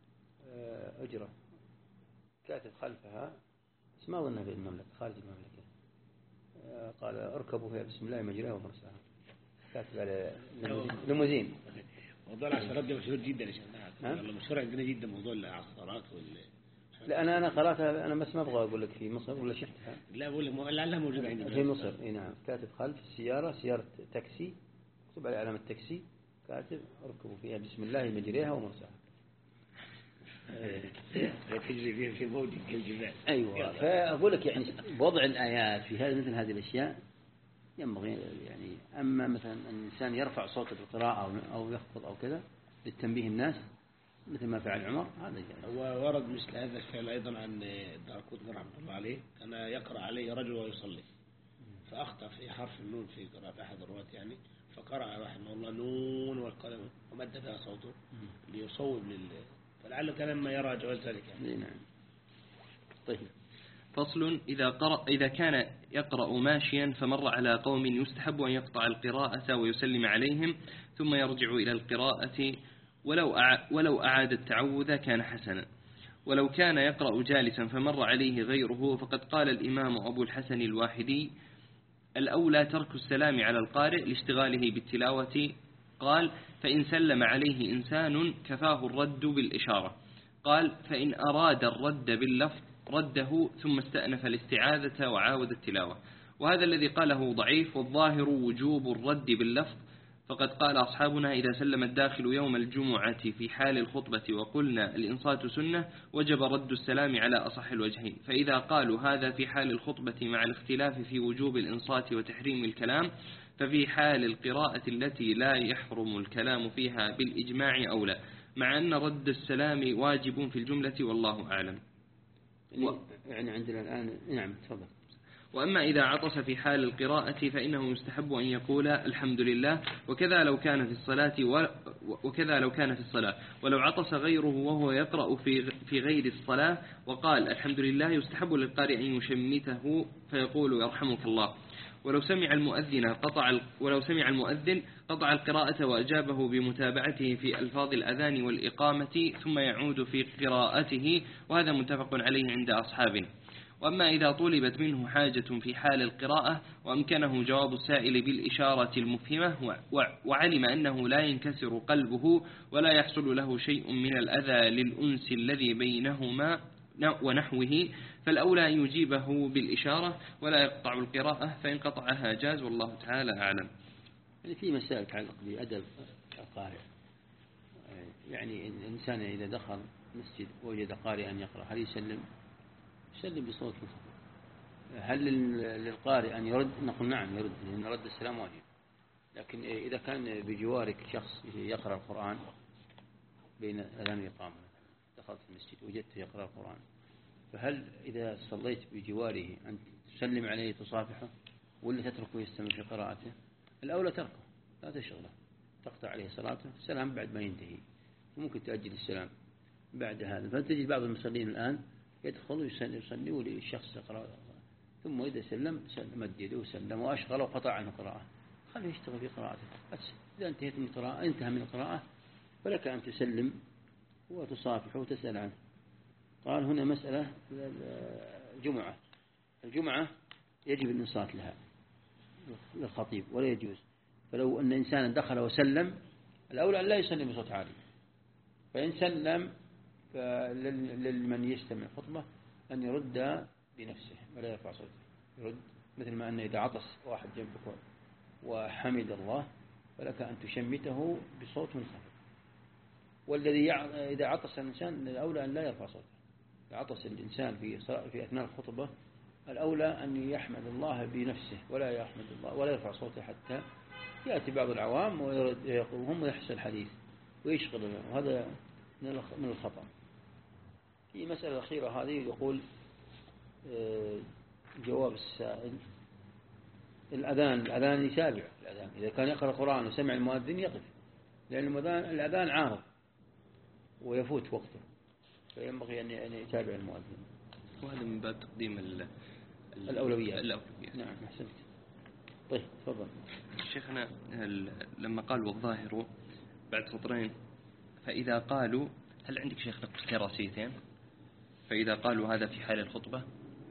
أجرة كاتب خلفها، بس ما أظنها في المملكة، خارج المملكة، قال اركبوا فيها بسم الله مجريها ومرساها، كاتب على ليموزين. موضوع العصارات ده مشهور جدا يا شيخ. والله مشهور عندنا جدا موضوع العصارات وال لا أنا أنا قرأتها أنا، بس ما أبغى أقول لك في مصر ولا شفتها. لا بقول لك لعلها موجودة عندنا في مصر. إيه نعم، كاتب خلف السيارة سيارة تاكسي مكتوب على علامة تاكسي، كاتب اركبوا فيها بسم الله مجريها ومرساها. تجري فيها في موج كالجبال. أيوة، فأقول لك يعني وضع الآيات في هذا مثل هذه الأشياء ينبغي يعني، أما مثلا الإنسان يرفع صوته بالقراءة أو يخفض أو كذا للتنبيه الناس مثل ما فعل عمر، هذا جائز. وورد مثل هذا الفعل أيضا عن دارقطني رحمة الله عليه، كان يقرأ عليه رجل ويصلي فأخطأ في حرف النون في قراءة أحد الرواة يعني، فقرأ رحمه الله نون والقلم ومد بها صوته ليصوب لل فلعله كان ما يرى جواز ذلك يعني. نعم. طيب. فصل: إذا, قرأ إذا كان يقرأ ماشيا فمر على قوم يستحب أن يقطع القراءة ويسلم عليهم ثم يرجع إلى القراءة، ولو ولو أعاد التعوذ كان حسنا. ولو كان يقرأ جالسا فمر عليه غيره، فقد قال الإمام أبو الحسن الواحدي: الأولى ترك السلام على القارئ لاشتغاله بالتلاوة. قال: فإن سلم عليه إنسان كفاه الرد بالإشارة. قال: فإن أراد الرد باللفظ رده ثم استأنف الاستعاذة وعاود التلاوة. وهذا الذي قاله ضعيف، والظاهر وجوب الرد باللفظ، فقد قال أصحابنا: إذا سلم الداخل يوم الجمعة في حال الخطبة وقلنا الإنصات سنة وجب رد السلام على أصح الوجهين. فإذا قالوا هذا في حال الخطبة مع الاختلاف في وجوب الإنصات وتحريم الكلام، ففي حال القراءة التي لا يحرم الكلام فيها بالإجماع أولى، مع أن رد السلام واجب في الجملة، والله أعلم. و... يعني عندنا الآن نعم تفضل. وأما إذا عطس في حال القراءة فإنه يستحب أن يقول الحمد لله، وكذا لو كان في الصلاة وكذا لو كان في الصلاة ولو عطس غيره وهو يقرأ في في غير الصلاة وقال الحمد لله يستحب للقارئ أن يشمته فيقول يرحمك الله. ولو سمع المؤذن قطع ولو سمع المؤذن قطع القراءة وأجابه بمتابعته في ألفاظ الأذان والإقامة ثم يعود في قراءته، وهذا متفق عليه عند أصحابنا. وأما إذا طلبت منه حاجة في حال القراءة وأمكنه جواب السائل بالإشارة المفهمة وعلم أنه لا ينكسر قلبه ولا يحصل له شيء من الأذى للأنس الذي بينهما ونحوه، فالأولى أن يجيبه بالإشارة ولا يقطع القراءة، فإن قطعها جاز، والله تعالى أعلم. يعني في مسائل تتعلق بأدب القارئ، يعني الإنسان إذا دخل مسجد وجد قارئا يقرأ هل يسلم؟ يسلم بصوت منخفض. هل للقارئ أن يرد؟ نقول نعم يرد، لأن رد السلام واجب. لكن إذا كان بجوارك شخص يقرأ القرآن بين أذان الإقامة، دخلت المسجد وجدته يقرأ القرآن، فهل إذا صليت بجواره أن تسلم عليه تصافحه ولا تتركه يستمر في قراءته؟ الأولى تركه، لا تشغله، تقطع عليه صلاته، السلام بعد ما ينتهي، وممكن تأجل السلام بعد هذا. فتجد بعض المصلين الآن يدخل ويصلي وللشخص يقرأ، ثم إذا سلم مد يده وسلم وأشغل وقطع عنه قراءة، خليه يشتغل في قراءته بس. إذا انتهيت من القراءة انتهى من القراءة فلك أن تسلم وتصافحه وتسأل عنه. قال هنا مسألة الجمعة، الجمعة يجب الإنصات لها للخطيب ولا يجوز، فلو أن إنسانا دخل وسلم الأولى أن لا يسلم بصوت عالي، فإن سلم لمن يستمع الخطبة أن يرد بنفسه ولا يرفع صوته، يرد مثل ما أن إذا عطس واحد جنبك وحمد الله فلك أن تشمته بصوت منخفض. والذي إذا عطس الإنسان الأولى أن لا يرفع صوته. إذا عطس الإنسان في في أثناء الخطبة الأولى أن يحمد الله بنفسه ولا يحمد الله ولا يرفع صوته، حتى يأتي بعض العوام وهم يحسن الحديث ويشغل، وهذا من الخطأ. في مسألة أخيرة هذه يقول جواب السائل الأذان الأذان يتابع الأذان، إذا كان يقرأ القرآن وسمع المؤذن يقف، لأن الأذان عارض ويفوت وقته، فينبغي أن يتابع المؤذن، وهذا من باب تقديم الأولويات. الأولويات. نعم أحسنت. طيب تفضل. شيخنا لما قال والظاهر بعد سطرين فإذا قالوا، هل عندك شيخ نقطتين راسيتين؟ فإذا قالوا هذا في حال الخطبة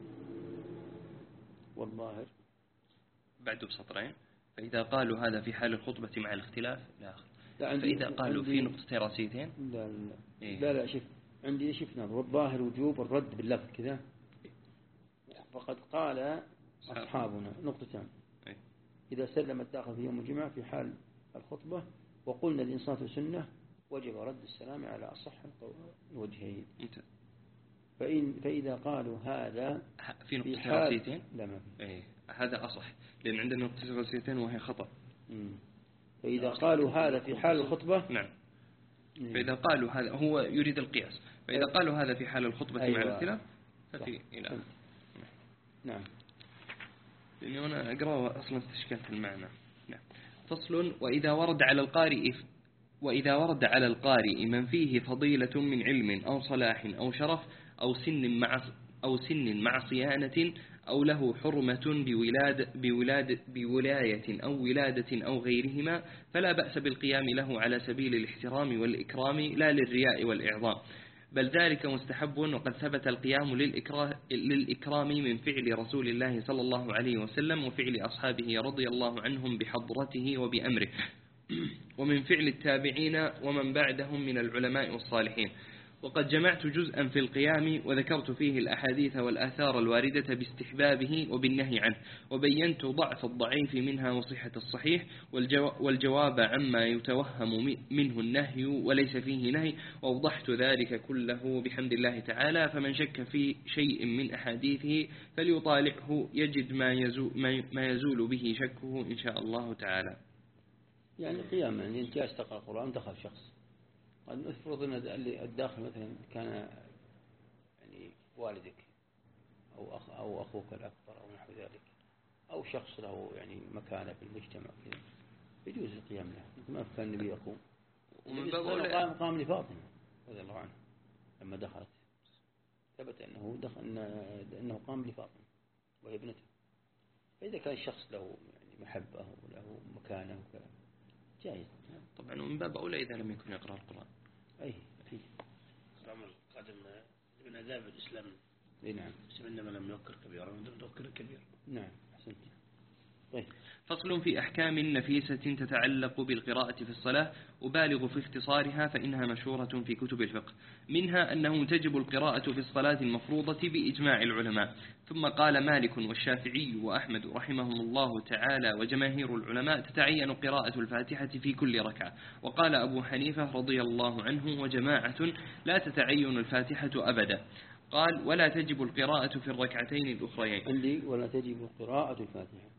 والظاهر بعده بسطرين، فإذا قالوا هذا في حال الخطبة مع الاختلاف لا آخر. لا فإذا قالوا في نقطتين راسيتين لا لا إيه؟ لا, لا شوف عندي شفنا والظاهر وجوب الرد باللفظ كذا، فقد قال أصحابنا نقطتان. إيه؟ إذا سلم الداخل في يوم الجمعة في حال الخطبة وقلنا الإنصات سنة وجب رد السلام على أصح الوجهين. فإن فإذا قالوا هذا في نقطتين راسيتين لا ما في. إيه؟ هذا أصح، لأن عندنا نقطتين راسيتين وهي خطأ. مم. فإذا قالوا هذا في حال الخطبة نعم. فإذا قالوا هذا هو يريد القياس، فإذا قالوا هذا في حال الخطبة أيوة. مع الاختلاف ففي إلى نعم. لأنه أنا أقرأ أصلا استشكلت المعنى. نعم. فصل. وإذا ورد على القارئ وإذا ورد على القارئ من فيه فضيلة من علم أو صلاح أو شرف أو سن مع أو سن مع صيانة أو له حرمة بولاد بولاد بولاية أو ولادة أو غيرهما، فلا بأس بالقيام له على سبيل الاحترام والإكرام لا للرياء والإعظام، بل ذلك مستحب، وقد ثبت القيام للإكرام من فعل رسول الله صلى الله عليه وسلم وفعل أصحابه رضي الله عنهم بحضرته وبأمره، ومن فعل التابعين ومن بعدهم من العلماء والصالحين. وقد جمعت جزءا في القيام وذكرت فيه الأحاديث والآثار الواردة باستحبابه وبالنهي عنه، وبينت ضعف الضعيف منها وصحة الصحيح، والجواب عما يتوهم منه النهي وليس فيه نهي، وأوضحت ذلك كله بحمد الله تعالى. فمن شك في شيء من أحاديثه فليطالعه يجد ما يزول, ما يزول به شكه إن شاء الله تعالى. يعني قيام، يعني أنت جالس تقرأ القرآن دخل شخص، قد نفرض أن الداخل مثلا كان يعني والدك أو أخ أو أخوك الأكبر أو نحو ذلك، أو شخص له يعني مكانة في المجتمع كذا يجوز القيام له، مثل ما كان النبي يقوم. ومن باب باب قام قام لفاطمة رضي الله عنها لما دخلت، ثبت أنه دخل أنه قام لفاطمة وهي ابنته. فإذا كان الشخص له يعني محبة وله مكانة وكذا جائز. طبعا ومن باب أولى إذا لم يكن يقرأ القرآن. أي أكيد. الأمر القادم من آداب الإسلام. أي نعم. إنما لم يذكر كبيرا ولم يذكر كبير. نعم أحسنت. طيب. فصل في أحكام نفيسة تتعلق بالقراءة في الصلاة، أبالغ في اختصارها فإنها مشهورة في كتب الفقه. منها أنه تجب القراءة في الصلاة المفروضة بإجماع العلماء. ثم قال مالك والشافعي وأحمد رحمهم الله تعالى وجماهير العلماء تتعين قراءة الفاتحة في كل ركعة. وقال أبو حنيفة رضي الله عنه وجماعة لا تتعين الفاتحة أبدا. قال ولا تجب القراءة في الركعتين الأخريين. عندي ولا تجب قراءة الفاتحة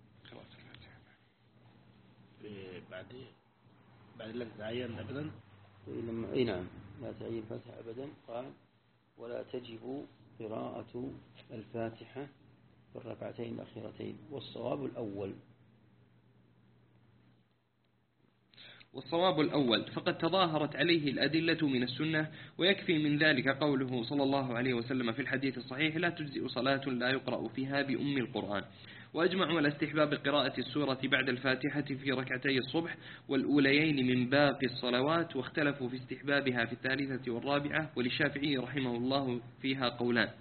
بعد بعد لم تعين أبدا. أي نعم لا تعين الفاتحة أبدا. قال ولا تجب قراءة الفاتحة في الركعتين الأخيرتين، والصواب الأول. والصواب الأول، فقد تظاهرت عليه الأدلة من السنة، ويكفي من ذلك قوله صلى الله عليه وسلم في الحديث الصحيح لا تجزئ صلاة لا يقرأ فيها بأم القرآن. وأجمعوا على استحباب قراءة السورة بعد الفاتحة في ركعتي الصبح والأوليين من باقي الصلوات، واختلفوا في استحبابها في الثالثة والرابعة، وللشافعي رحمه الله فيها قولان.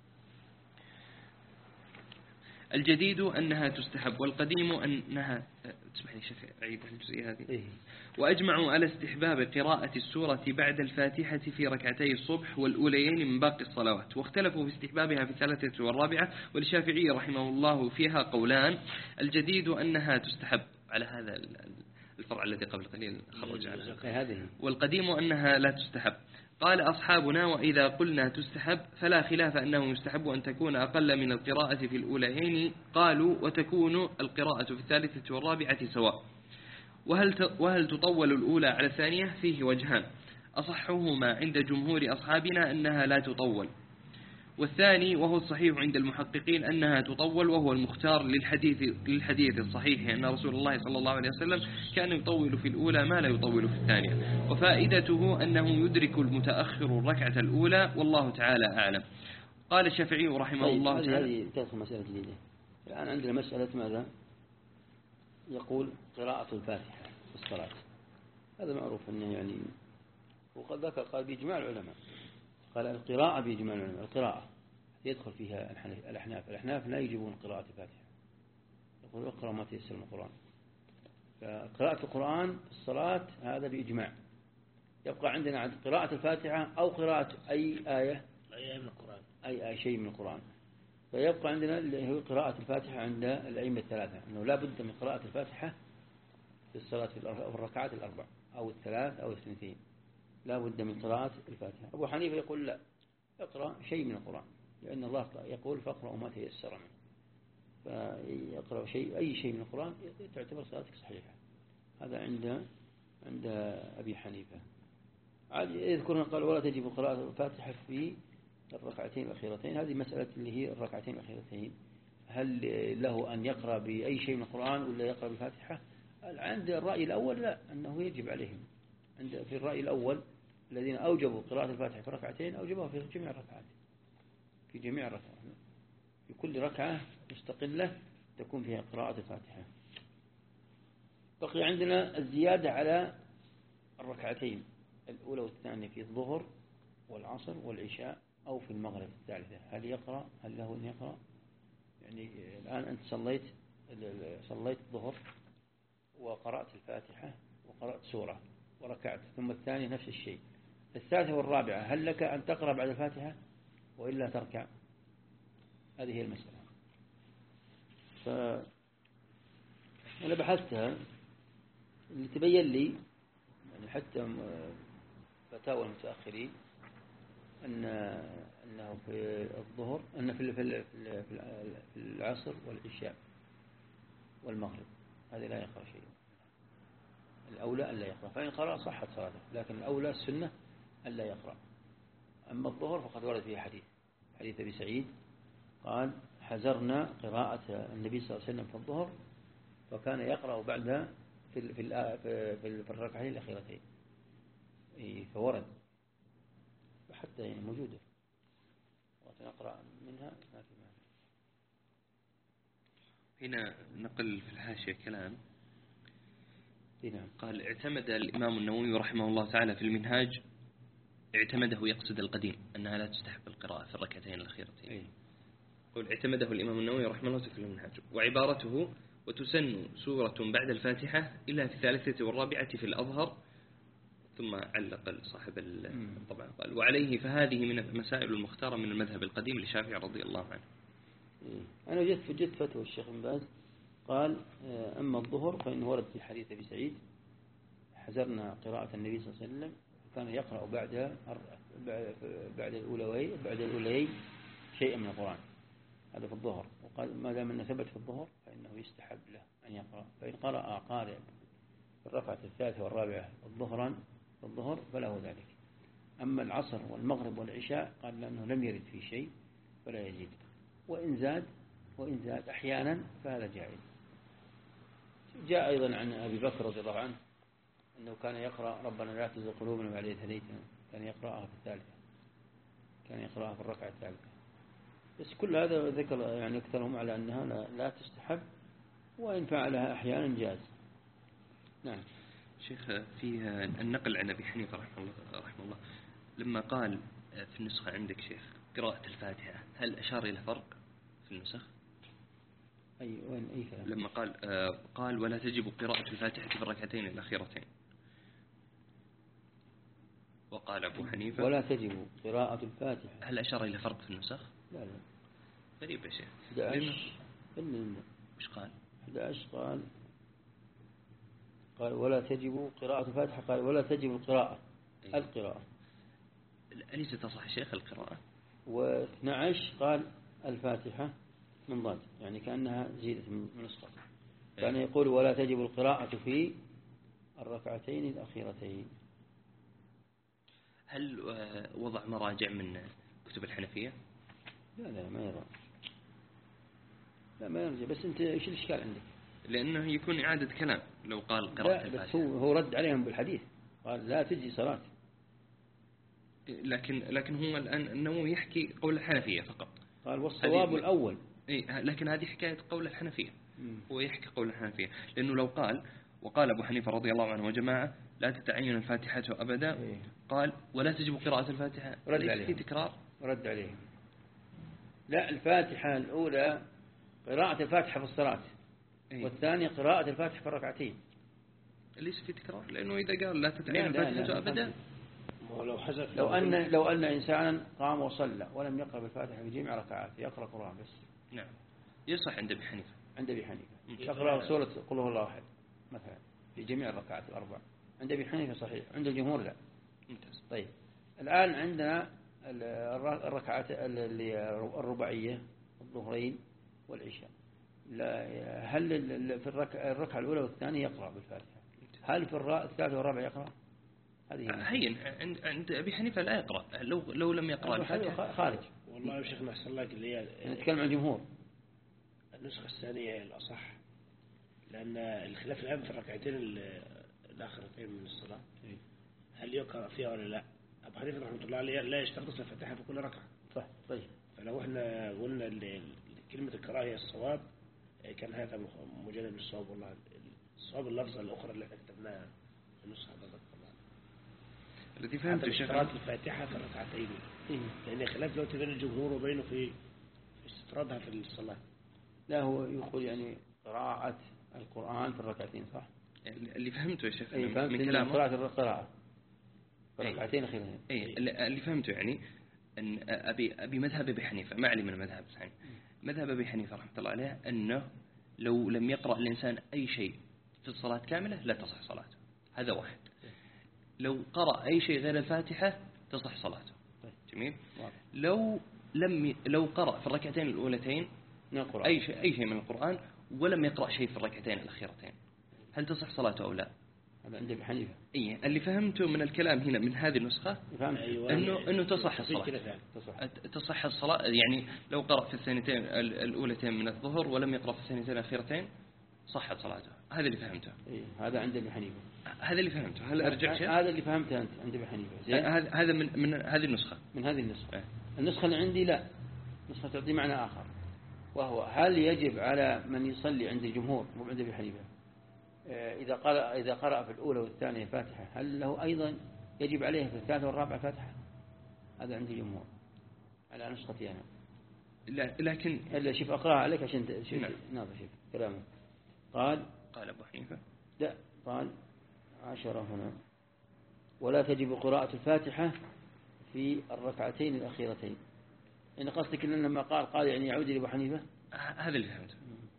الجديد أنها تستحب، والقديم أنها تسمح لي شيخ أعيد الجزئية هذه. إيه؟ وأجمعوا على استحباب قراءة السورة بعد الفاتحة في ركعتي الصبح والأوليين من باقي الصلوات، واختلفوا في استحبابها في الثالثة والرابعة، وللشافعي رحمه الله فيها قولان. الجديد أنها تستحب على هذا الفرع الذي قبل قليل خرج عنه، والقديم أنها لا تستحب. قال أصحابنا وإذا قلنا تستحب فلا خلاف أنه يستحب أن تكون أقل من القراءة في الأوليين. قالوا وتكون القراءة في الثالثة والرابعة سواء. وهل وهل تطول الأولى على الثانية؟ فيه وجهان، أصحهما عند جمهور أصحابنا أنها لا تطول، والثاني وهو الصحيح عند المحققين أنها تطول، وهو المختار للحديث للحديث الصحيح أن رسول الله صلى الله عليه وسلم كان يطول في الأولى ما لا يطول في الثانية، وفائدته أنه يدرك المتأخر الركعة الأولى، والله تعالى أعلم. قال الشافعي رحمه طيب الله تعالى. هذه تدخل مسألة جديدة. الآن عندنا مسألة ماذا؟ يقول قراءة الفاتحة في الصلاة، هذا معروف أنه يعني وقد ذكر قال بإجماع العلماء، قال القراءة بإجماع العلماء، القراءة يدخل فيها الأحناف. الأحناف لا يجبون قراءة الفاتحة، يقول اقرأ ما تيسر من القرآن. فقراءة القرآن في الصلاة هذا بإجماع. يبقى عندنا عند قراءة الفاتحة أو قراءة أي آية أي آية من القرآن أي آية شيء من القرآن. فيبقى عندنا اللي هو قراءة الفاتحة عند الأئمة الثلاثة، أنه لا بد من قراءة الفاتحة في الصلاة في الركعات الأربع أو الثلاث أو الثنتين، لا بد من قراءة الفاتحة. أبو حنيفة يقول لا، اقرأ شيء من القرآن، لأن الله يقول فاقرأوا ما تيسر منه، فيقرأ شيء أي شيء من القرآن تعتبر صلاتك صحيحة. هذا عند عند أبي حنيفة. عاد يذكرنا قال ولا تجب قراءة الفاتحة في الركعتين الأخيرتين. هذه مسألة اللي هي الركعتين الأخيرتين، هل له أن يقرأ بأي شيء من القرآن ولا يقرأ بالفاتحة؟ عند الرأي الأول لا، أنه يجب عليهم. عند في الرأي الأول الذين أوجبوا قراءة الفاتحة في الركعتين أوجبوها في جميع الركعات، في جميع الركعات في كل ركعة مستقلة تكون فيها قراءة الفاتحة. بقي عندنا الزيادة على الركعتين الأولى والثانية في الظهر والعصر والعشاء أو في المغرب الثالثة، هل يقرأ؟ هل له أن يقرأ؟ يعني الآن أنت صليت صليت الظهر وقرأت الفاتحة وقرأت سورة وركعت، ثم الثانية نفس الشيء، الثالثة والرابعة هل لك أن تقرأ بعد الفاتحة وإلا تركع؟ هذه هي المسألة. فأنا بحثتها اللي تبين لي يعني حتى فتاوى المتأخرين أن أنه في الظهر أن في في العصر والعشاء والمغرب هذه لا يقرأ شيء، الأولى أن لا يقرأ، فإن قرأ صحت صلاته، لكن الأولى السنة أن لا يقرأ. أما الظهر فقد ورد فيه حديث حديث أبي سعيد قال حزرنا قراءة النبي صلى الله عليه وسلم في الظهر فكان يقرأ بعدها في في في في الركعتين الأخيرتين، فورد وحتى يعني موجودة ونقرأ منها ما في معنى. هنا نقل في الحاشية كلام نعم. قال اعتمد الإمام النووي رحمه الله تعالى في المنهاج، اعتمده يقصد القديم أنها لا تستحب القراءة في الركعتين الأخيرتين. أي. قل اعتمده الإمام النووي رحمه الله في المنهاج، وعبارته وتسن سورة بعد الفاتحة إلا في الثالثة والرابعة في الأظهر، ثم علق صاحب الطبع قال وعليه فهذه من المسائل المختارة من المذهب القديم للشافعي رضي الله عنه. أنا وجدت في جد فتوى الشيخ بن باز قال أما الظهر فإنه ورد في حديث أبي سعيد حزرنا قراءة النبي صلى الله عليه وسلم كان يقرأ بعد بعد الأولوي بعد الأوليين شيئا من القرآن، هذا في الظهر. وقال ما دام أنه ثبت في الظهر فإنه يستحب له أن يقرأ، فإن قرأ قارئ في الركعة الثالثة والرابعة الظهرا الظهر فله ذلك. أما العصر والمغرب والعشاء قال لأنه لم يرد في شيء فلا يزيد، وإن زاد وإن زاد أحيانا فهذا جائز. جاء أيضا عن أبي بكر رضي الله عنه أنه كان يقرأ ربنا لا تزغ قلوبنا بعد إذ هديتنا، كان يقرأها في الثالثة، كان يقرأها في الركعة الثالثة. بس كل هذا ذكر يعني أكثرهم على أنها لا, لا تستحب، وإن فعلها أحيانا جاز. نعم. شيخ في النقل عن أبي حنيفة رحمه الله, رحمه الله لما قال في النسخة عندك شيخ قراءة الفاتحة، هل أشار إلى فرق في النسخ؟ أي وين أي كلام؟ لما قال قال ولا تجب قراءة الفاتحة في الركعتين الأخيرتين، وقال أبو حنيفة ولا تجب قراءة الفاتحة، هل أشار إلى فرق في النسخ؟ لا لا غريب يا شيخ. أحد عشر وش قال؟ أحد عشر قال قال ولا تجب قراءة الفاتحة، قال ولا تجب القراءة أيه؟ القراءة أليس تصح شيخ القراءة؟ واثنى عشر قال الفاتحة من ضاد، يعني كأنها زيدت من الصف، كان أيه؟ يقول ولا تجب القراءة في الركعتين الأخيرتين. هل وضع مراجع من كتب الحنفية؟ لا لا ما يرى، لا ما يرجع. بس أنت إيش الإشكال عندك؟ لأنه يكون إعادة كلام لو قال قراءة الفاتحة. بس هو هو رد عليهم بالحديث، قال لا تجي صلاة. لكن لكن هو الآن النووي يحكي قول الحنفية فقط. قال والصواب الأول. إيه لكن هذه حكاية قول الحنفية. هو يحكي قول الحنفية، لأنه لو قال وقال أبو حنيفة رضي الله عنه وجماعة لا تتعين الفاتحة أبدا، إيه؟ قال ولا تجب قراءة الفاتحة، رد عليه في تكرار. رد عليه لا، الفاتحة الأولى قراءة الفاتحة في الصلاة، أيه؟ والثانية قراءة الفاتحة في الركعتين. ليس في تكرار، لأنه إذا قال لا تتعين الفاتحة أبدا، ولو حذف لو أن لو أن إنسانا قام وصلى ولم يقرأ بالفاتحة في جميع ركعاته يقرأ قرآن بس. نعم يصح عند أبي حنيفة. عند أبي حنيفة يقرأ سورة قل هو الله أحد مثلا في جميع الركعات الأربع، عند أبي حنيفة صحيح، عند الجمهور لا. ممتاز. طيب الآن عندنا الركعات الرباعية الظهرين والعشاء، هل في الركعة الأولى والثانية يقرأ بالفاتحة؟ هل في الثالثة والرابعة يقرأ؟ هذه هين عند عند أبي حنيفة لا يقرأ، لو لو لم يقرأ الفاتحة خارج. والله يا شيخنا أحسن لك اللي هي نتكلم عن الجمهور. النسخة الثانية الأصح، لأن الخلاف الآن في الركعتين الآخرتين من الصلاة هل يقرأ فيها ولا لا. أبو حنيفة رحمه الله عليه لا يشترط الفاتحة في كل ركعة. صح. طيب فلو احنا قلنا كلمة القراءة هي الصواب كان هذا مجانب للصواب. والله الصواب اللفظة الأخرى اللي كتبناها في النسخة الذي فهمت شيخ الفاتحة في الركعتين، لأن خلاف لو بين الجمهور وبينه في استطرادها في الصلاة. لا هو يقول يعني قراءة القرآن في الركعتين صح؟ اللي فهمته يا شيخ من كلامه قراءة القراءة في الركعتين أخيرا. أي اللي فهمته يعني أن أبي أبي مذهب أبي حنيفة، ما علي من مذهب ثاني. مذهب أبي حنيفة رحمة الله عليه أنه لو لم يقرأ الإنسان أي شيء في الصلاة كاملة لا تصح صلاته، هذا واحد. لو قرأ أي شيء غير الفاتحة تصح صلاته. جميل. لو لم لو قرأ في الركعتين الأولتين نقرأ أي شيء أي شيء من القرآن ولم يقرأ شيء في الركعتين الأخيرتين، هل تصح صلاته أو لا؟ هذا عند أبي حنيفة. إيه اللي فهمته من الكلام هنا من هذه النسخة أيوة. إنه إنه تصح الصلاة، تصح الصلاة يعني لو قرأ في الثانيتين الأولتين من الظهر ولم يقرأ في الثانيتين الأخيرتين صحت صلاته. هذا اللي فهمته. إيه هذا عند أبي حنيفة. هذا اللي فهمته. هل أرجع شيء؟ هذا اللي فهمته أنت عند أبي حنيفة. هذا هذا من من هذه النسخة. من هذه النسخة. إيه. النسخة اللي عندي لا، نسخة تعطي معنى آخر، وهو هل يجب على من يصلي عند الجمهور مو عند أبي حنيفة إذا قرأ إذا قرأ في الأولى والثانية فاتحة هل له أيضا يجب عليه في الثالثة والرابعة فاتحة؟ هذا عند الجمهور على نسختي أنا. لا لكن إلا شوف أقرأ عليك عشان شوف ناظر شوف كلامه. قال قال أبو حنيفة لا، قال عشرة هنا ولا تجب قراءة الفاتحة في الركعتين الأخيرتين. إن قصدك إن لما قال قال يعني يعود إلى أبو حنيفة. هذا اللي فهمته.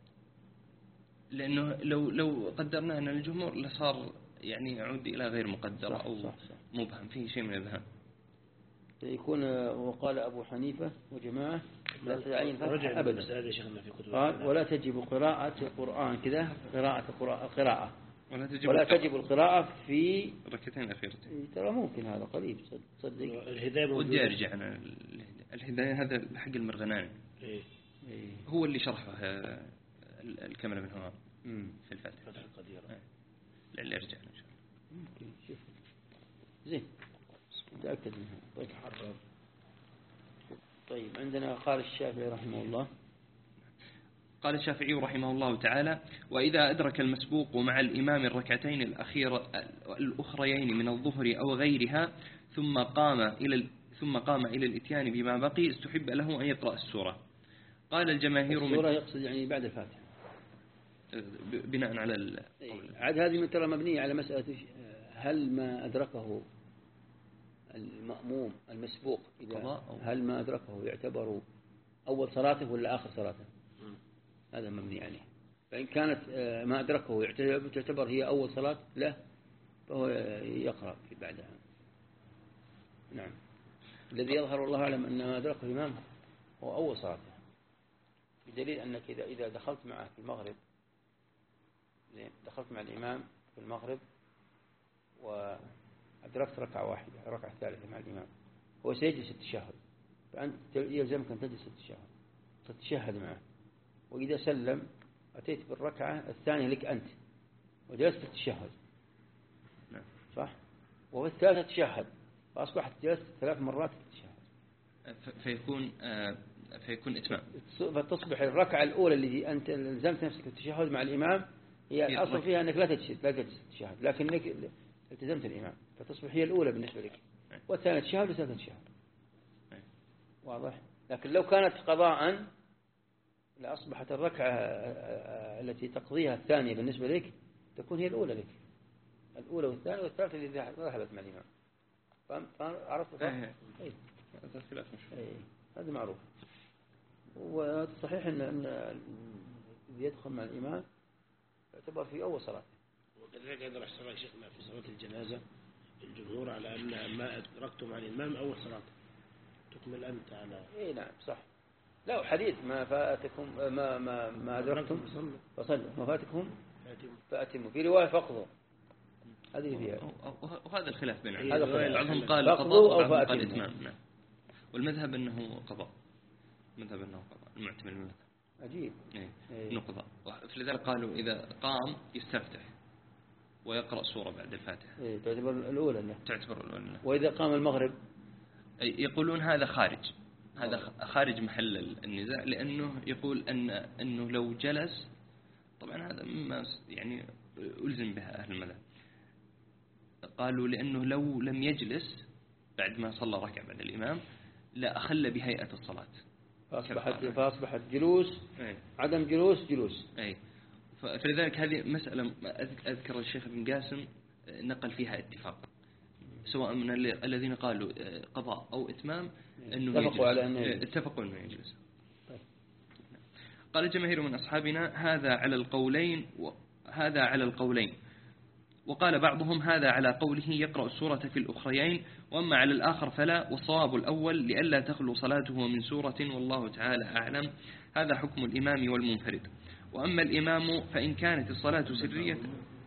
لأنه لو لو قدرنا أن الجمهور لصار يعني يعود إلى غير مقدر صح أو صح صح. مبهم فيه شيء من الإبهام. يكون وقال أبو حنيفة وجماعة لا تتعين فاتحة أبدا. قال ولا تجب قراءة القرآن كذا قراءة قراءة ولا تجب, ولا تجب القراءة في الركعتين الأخيرتين. ترى ممكن هذا قريب صدق. الهداية ودي أرجع أنا الهداية هذا حق المرغناني. إيه. هو اللي شرحه الكامل بن همام في الفتح فتح القدير. اللي أرجع إن شاء الله. ممكن شوف زين متأكد منها. طيب حرب. طيب عندنا قال الشافعي رحمه الله. قال الشافعي رحمه الله تعالى وإذا أدرك المسبوق مع الإمام الركعتين الأخيرة الأخريين من الظهر أو غيرها ثم قام إلى ثم قام إلى الإتيان بما بقي استحب له أن يقرأ السورة. قال الجماهير السورة يقصد يعني بعد الفاتحة بناء على القول. عاد هذه من ترى مبنية على مسألة هل ما أدركه المأموم المسبوق إذا هل ما أدركه يعتبر أول صلاته ولا آخر صلاته. هذا مبني عليه. فإن كانت ما أدركه تعتبر هي أول صلاة له فهو يقرأ في بعدها. نعم الذي يظهر الله أعلم أن ما أدركه الإمام هو أول صلاته، بدليل أنك إذا إذا دخلت معه في المغرب دخلت مع الإمام في المغرب وأدركت ركعة واحدة ركعة ثالثة مع الإمام هو سيجلس التشهد فأنت يلزمك أن تجلس التشهد تتشهد معه، وإذا سلم أتيت بالركعة الثانية لك أنت وجلست التشهد صح، وفي الثالثة تشهد فأصبحت جلست ثلاث مرات التشهد فيكون آه فيكون إتمام. فتصبح الركعة الأولى اللي أنت لزمت نفسك التشهد مع الإمام هي الأصل فيها أنك لا تجلس لا تجلس التشهد لكنك التزمت الإمام فتصبح هي الأولى بالنسبة لك والثانية تشهد والثالثة تشهد. واضح. لكن لو كانت قضاء لأصبحت الركعة التي تقضيها الثانية بالنسبة لك تكون هي الأولى لك الأولى والثانية والثالثة اللي ذهبت مع الإمام. فهمت عرفت صح؟ ايه هذا خلاف مش ايه هذا معروف. وصحيح ان ان اللي يدخل مع الإمام يعتبر في أول صلاة. وكذلك أيضا أحسن الله شيخنا في صلاة الجنازة الجمهور على أن ما أدركتم مع الإمام أول صلاة تكمل أنت على. إيه نعم صح. لا حديث ما فاتكم ما ما ما أدركتم فصلوا ما فاتكم فأتموا في رواية فقضوا. هذه فيها. وهذا الخلاف بين هذا بعضهم قال قضاء وبعضهم قال إتمام. نعم. والمذهب أنه قضاء. المذهب أنه قضاء المعتمد المذهب. عجيب. إيه. إنه قضاء. فلذلك قالوا إذا قام يستفتح ويقرأ سورة بعد الفاتحة. إيه تعتبر الأولى له. تعتبر الأولى. وإذا قام المغرب. يقولون هذا خارج. هذا خارج محل النزاع لأنه يقول أن أنه لو جلس طبعا هذا ما يعني ألزم بها أهل المذهب. قالوا لأنه لو لم يجلس بعد ما صلى ركعة بعد الإمام لا أخل بهيئة الصلاة فأصبحت فأصبحت جلوس أي. عدم جلوس جلوس أي. فلذلك هذه مسألة أذكر الشيخ ابن قاسم نقل فيها اتفاق سواء من الذين قالوا قضاء أو إتمام أنه اتفقوا على أنه اتفقوا أنه يجلس. قال الجماهير من أصحابنا هذا على القولين وهذا على القولين وقال بعضهم هذا على قوله يقرأ السورة في الأخريين وأما على الآخر فلا والصواب الأول لئلا تخلو صلاته من سورة والله تعالى أعلم. هذا حكم الإمام والمنفرد. وأما الإمام فإن كانت الصلاة سرية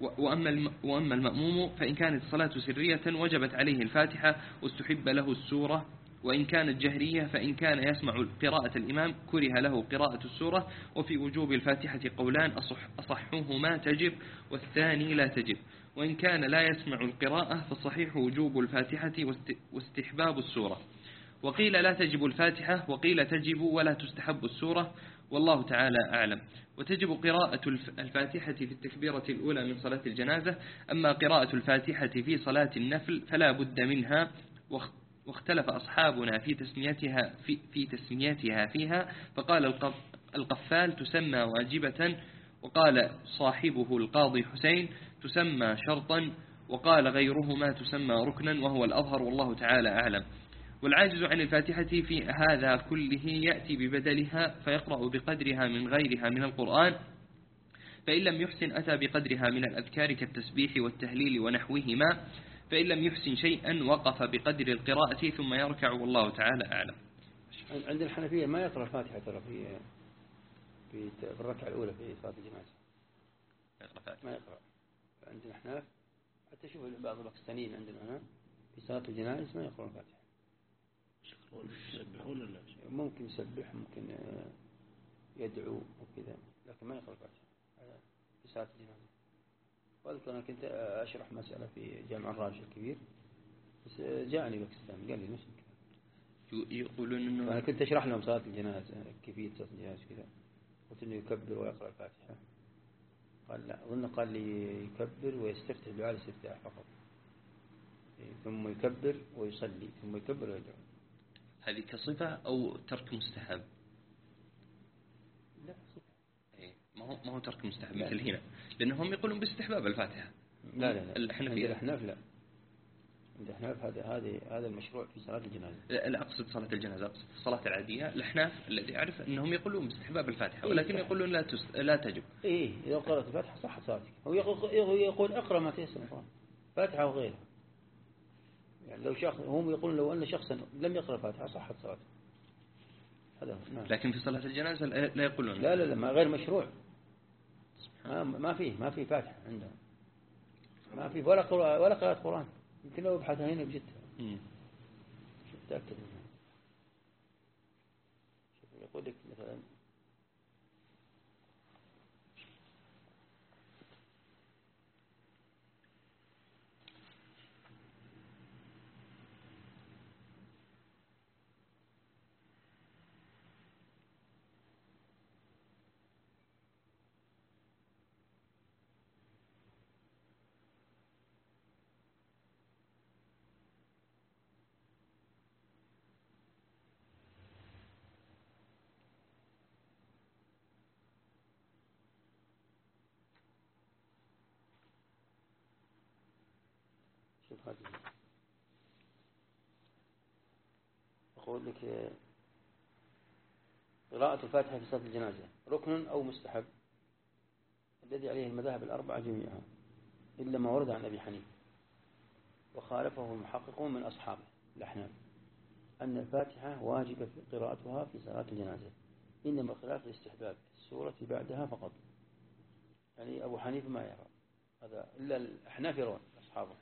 وأما وأما المأموم فإن كانت الصلاة سرية وجبت عليه الفاتحة واستحب له السورة، وإن كانت جهرية فإن كان يسمع قراءة الإمام كره له قراءة السورة. وفي وجوب الفاتحة قولان، أصح أصحهما تجب والثاني لا تجب. وإن كان لا يسمع القراءة فالصحيح وجوب الفاتحة واستحباب السورة. وقيل لا تجب الفاتحة، وقيل تجب ولا تستحب السورة، والله تعالى أعلم. وتجب قراءة الفاتحة في التكبيرة الأولى من صلاة الجنازة. أما قراءة الفاتحة في صلاة النفل فلا بد منها، واختلف أصحابنا في تسميتها, في, في تسميتها فيها، فقال القفال تسمى واجبة، وقال صاحبه القاضي حسين تسمى شرطا، وقال غيرهما تسمى ركنا، وهو الأظهر والله تعالى أعلم. والعاجز عن الفاتحة في هذا كله يأتي ببدلها فيقرأ بقدرها من غيرها من القرآن، فإن لم يحسن أتى بقدرها من الأذكار كالتسبيح والتهليل ونحوهما، فإن لم يحسن شيئا وقف بقدر القراءة ثم يركع والله تعالى أعلم. عند الحنفية ما يقرأ الفاتحة ترى في في الركعة الأولى في صلاة الجنازة، ما يقرأ. عند الأحناف حتى شوف بعض الباكستانيين عندنا هنا في صلاة الجنائز ما يقرأ الفاتحة، يسبحون ولا ممكن يسبح ممكن يدعو وكذا، لكن ما يقرأ الفاتحة في صلاة الجنازة. وأذكر أنا كنت أشرح مسألة في جامع الراجل الكبير، بس جاءني باكستان قال لي نفس الكلام، يقولون إنه أنا كنت أشرح لهم صلاة الجنازة كيفية صلاة الجنازة كذا، قلت إنه يكبر ويقرأ الفاتحة، قال لا، أظن قال لي يكبر ويستفتح دعاء الاستفتاح فقط، ثم يكبر ويصلي ثم يكبر ويدعو. هذه كصفة أو ترك مستحب؟ لا صفة. إيه ما هو ما هو ترك مستحب مثل هنا، لأنهم يقولون باستحباب الفاتحة. لا لا لا الأحناف عند الأحناف لا، عند الأحناف هذا هذا هذا المشروع في صلاة الجنازة. لا, لا أقصد صلاة الجنازة، أقصد الصلاة العادية. الأحناف الذي أعرف أنهم يقولون باستحباب الفاتحة، ولكن إيه يقولون لا تست... لا تجب. إيه إذا قرأت الفاتحة صح صلاتك. هو يقول أقرأ ما تيسر من القرآن، فاتحة وغيرها. يعني لو شخص هم يقولون لو أن شخصا لم يقرأ الفاتحة صحت صلاته. هذا نعم. لكن في صلاة الجنازة لا يقولون. لا لا لا ما غير مشروع. ما ما فيه ما فيه فاتحة عندهم، ما فيه ولا قراءة ولا قراءة قرآن. يمكن لو ابحث هنا بجدها. شوف تأكد منها. شوف يقول لك مثلا شوف هذه أقول لك قراءة الفاتحة في صلاة الجنازة ركن أو مستحب، الذي عليه المذاهب الأربعة جميعها إلا ما ورد عن أبي حنيفة، وخالفه المحققون من أصحابه الأحناف أن الفاتحة واجبة في قراءتها في صلاة الجنازة، إنما خلاف الاستحباب السورة بعدها فقط. يعني أبو حنيفة ما يرى هذا إلا الأحناف يرون أصحابه.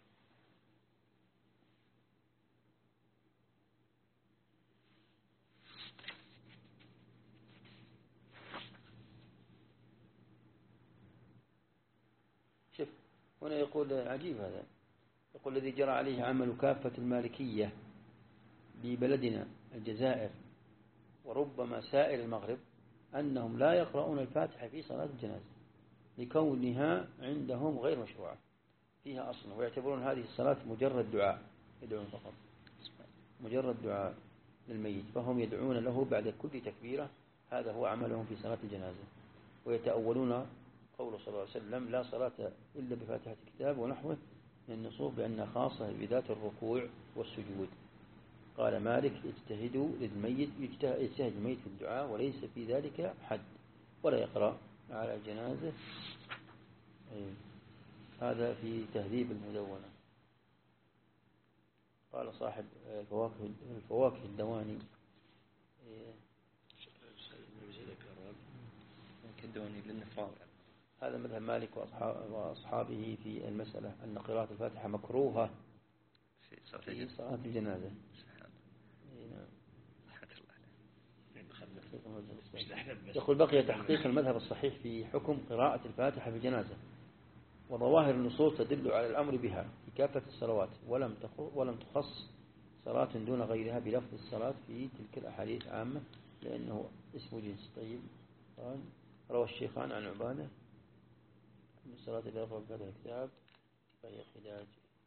شوف هنا يقول عجيب هذا، يقول الذي جرى عليه عمل كافة المالكية ببلدنا الجزائر وربما سائر المغرب أنهم لا يقرؤون الفاتحة في صلاة الجنازة لكونها عندهم غير مشروعة فيها أصلا، ويعتبرون هذه الصلاة مجرد دعاء، يدعون فقط مجرد دعاء للميت، فهم يدعون له بعد كل تكبيرة، هذا هو عملهم في صلاة الجنازة. ويتأولون قوله صلى الله عليه وسلم لا صلاة إلا بفاتحة الكتاب ونحوه من النصوص بأنها خاصة بذات الركوع والسجود. قال مالك اجتهدوا للميت يجتهد الميت في الدعاء وليس في ذلك حد، ولا يقرأ على الجنازة. هذا في تهذيب المدونة. قال صاحب الفواكه الفواكه الدواني الدواني للنفراوي هذا مذهب مالك وأصحابه في المسألة أن قراءة الفاتحة مكروهة في صلاة الجنازة. يقول بقي تحقيق المذهب الصحيح في حكم قراءة الفاتحة في الجنازة، وظواهر النصوص تدل على الأمر بها في كافة الصلوات، ولم ولم تخص صلاة دون غيرها بلفظ الصلاة في تلك الأحاديث عامة لأنه اسم جنس. طيب قال روى الشيخان عن عبادة من الصلاة إلى رفع هذا الكتاب فهي خداج.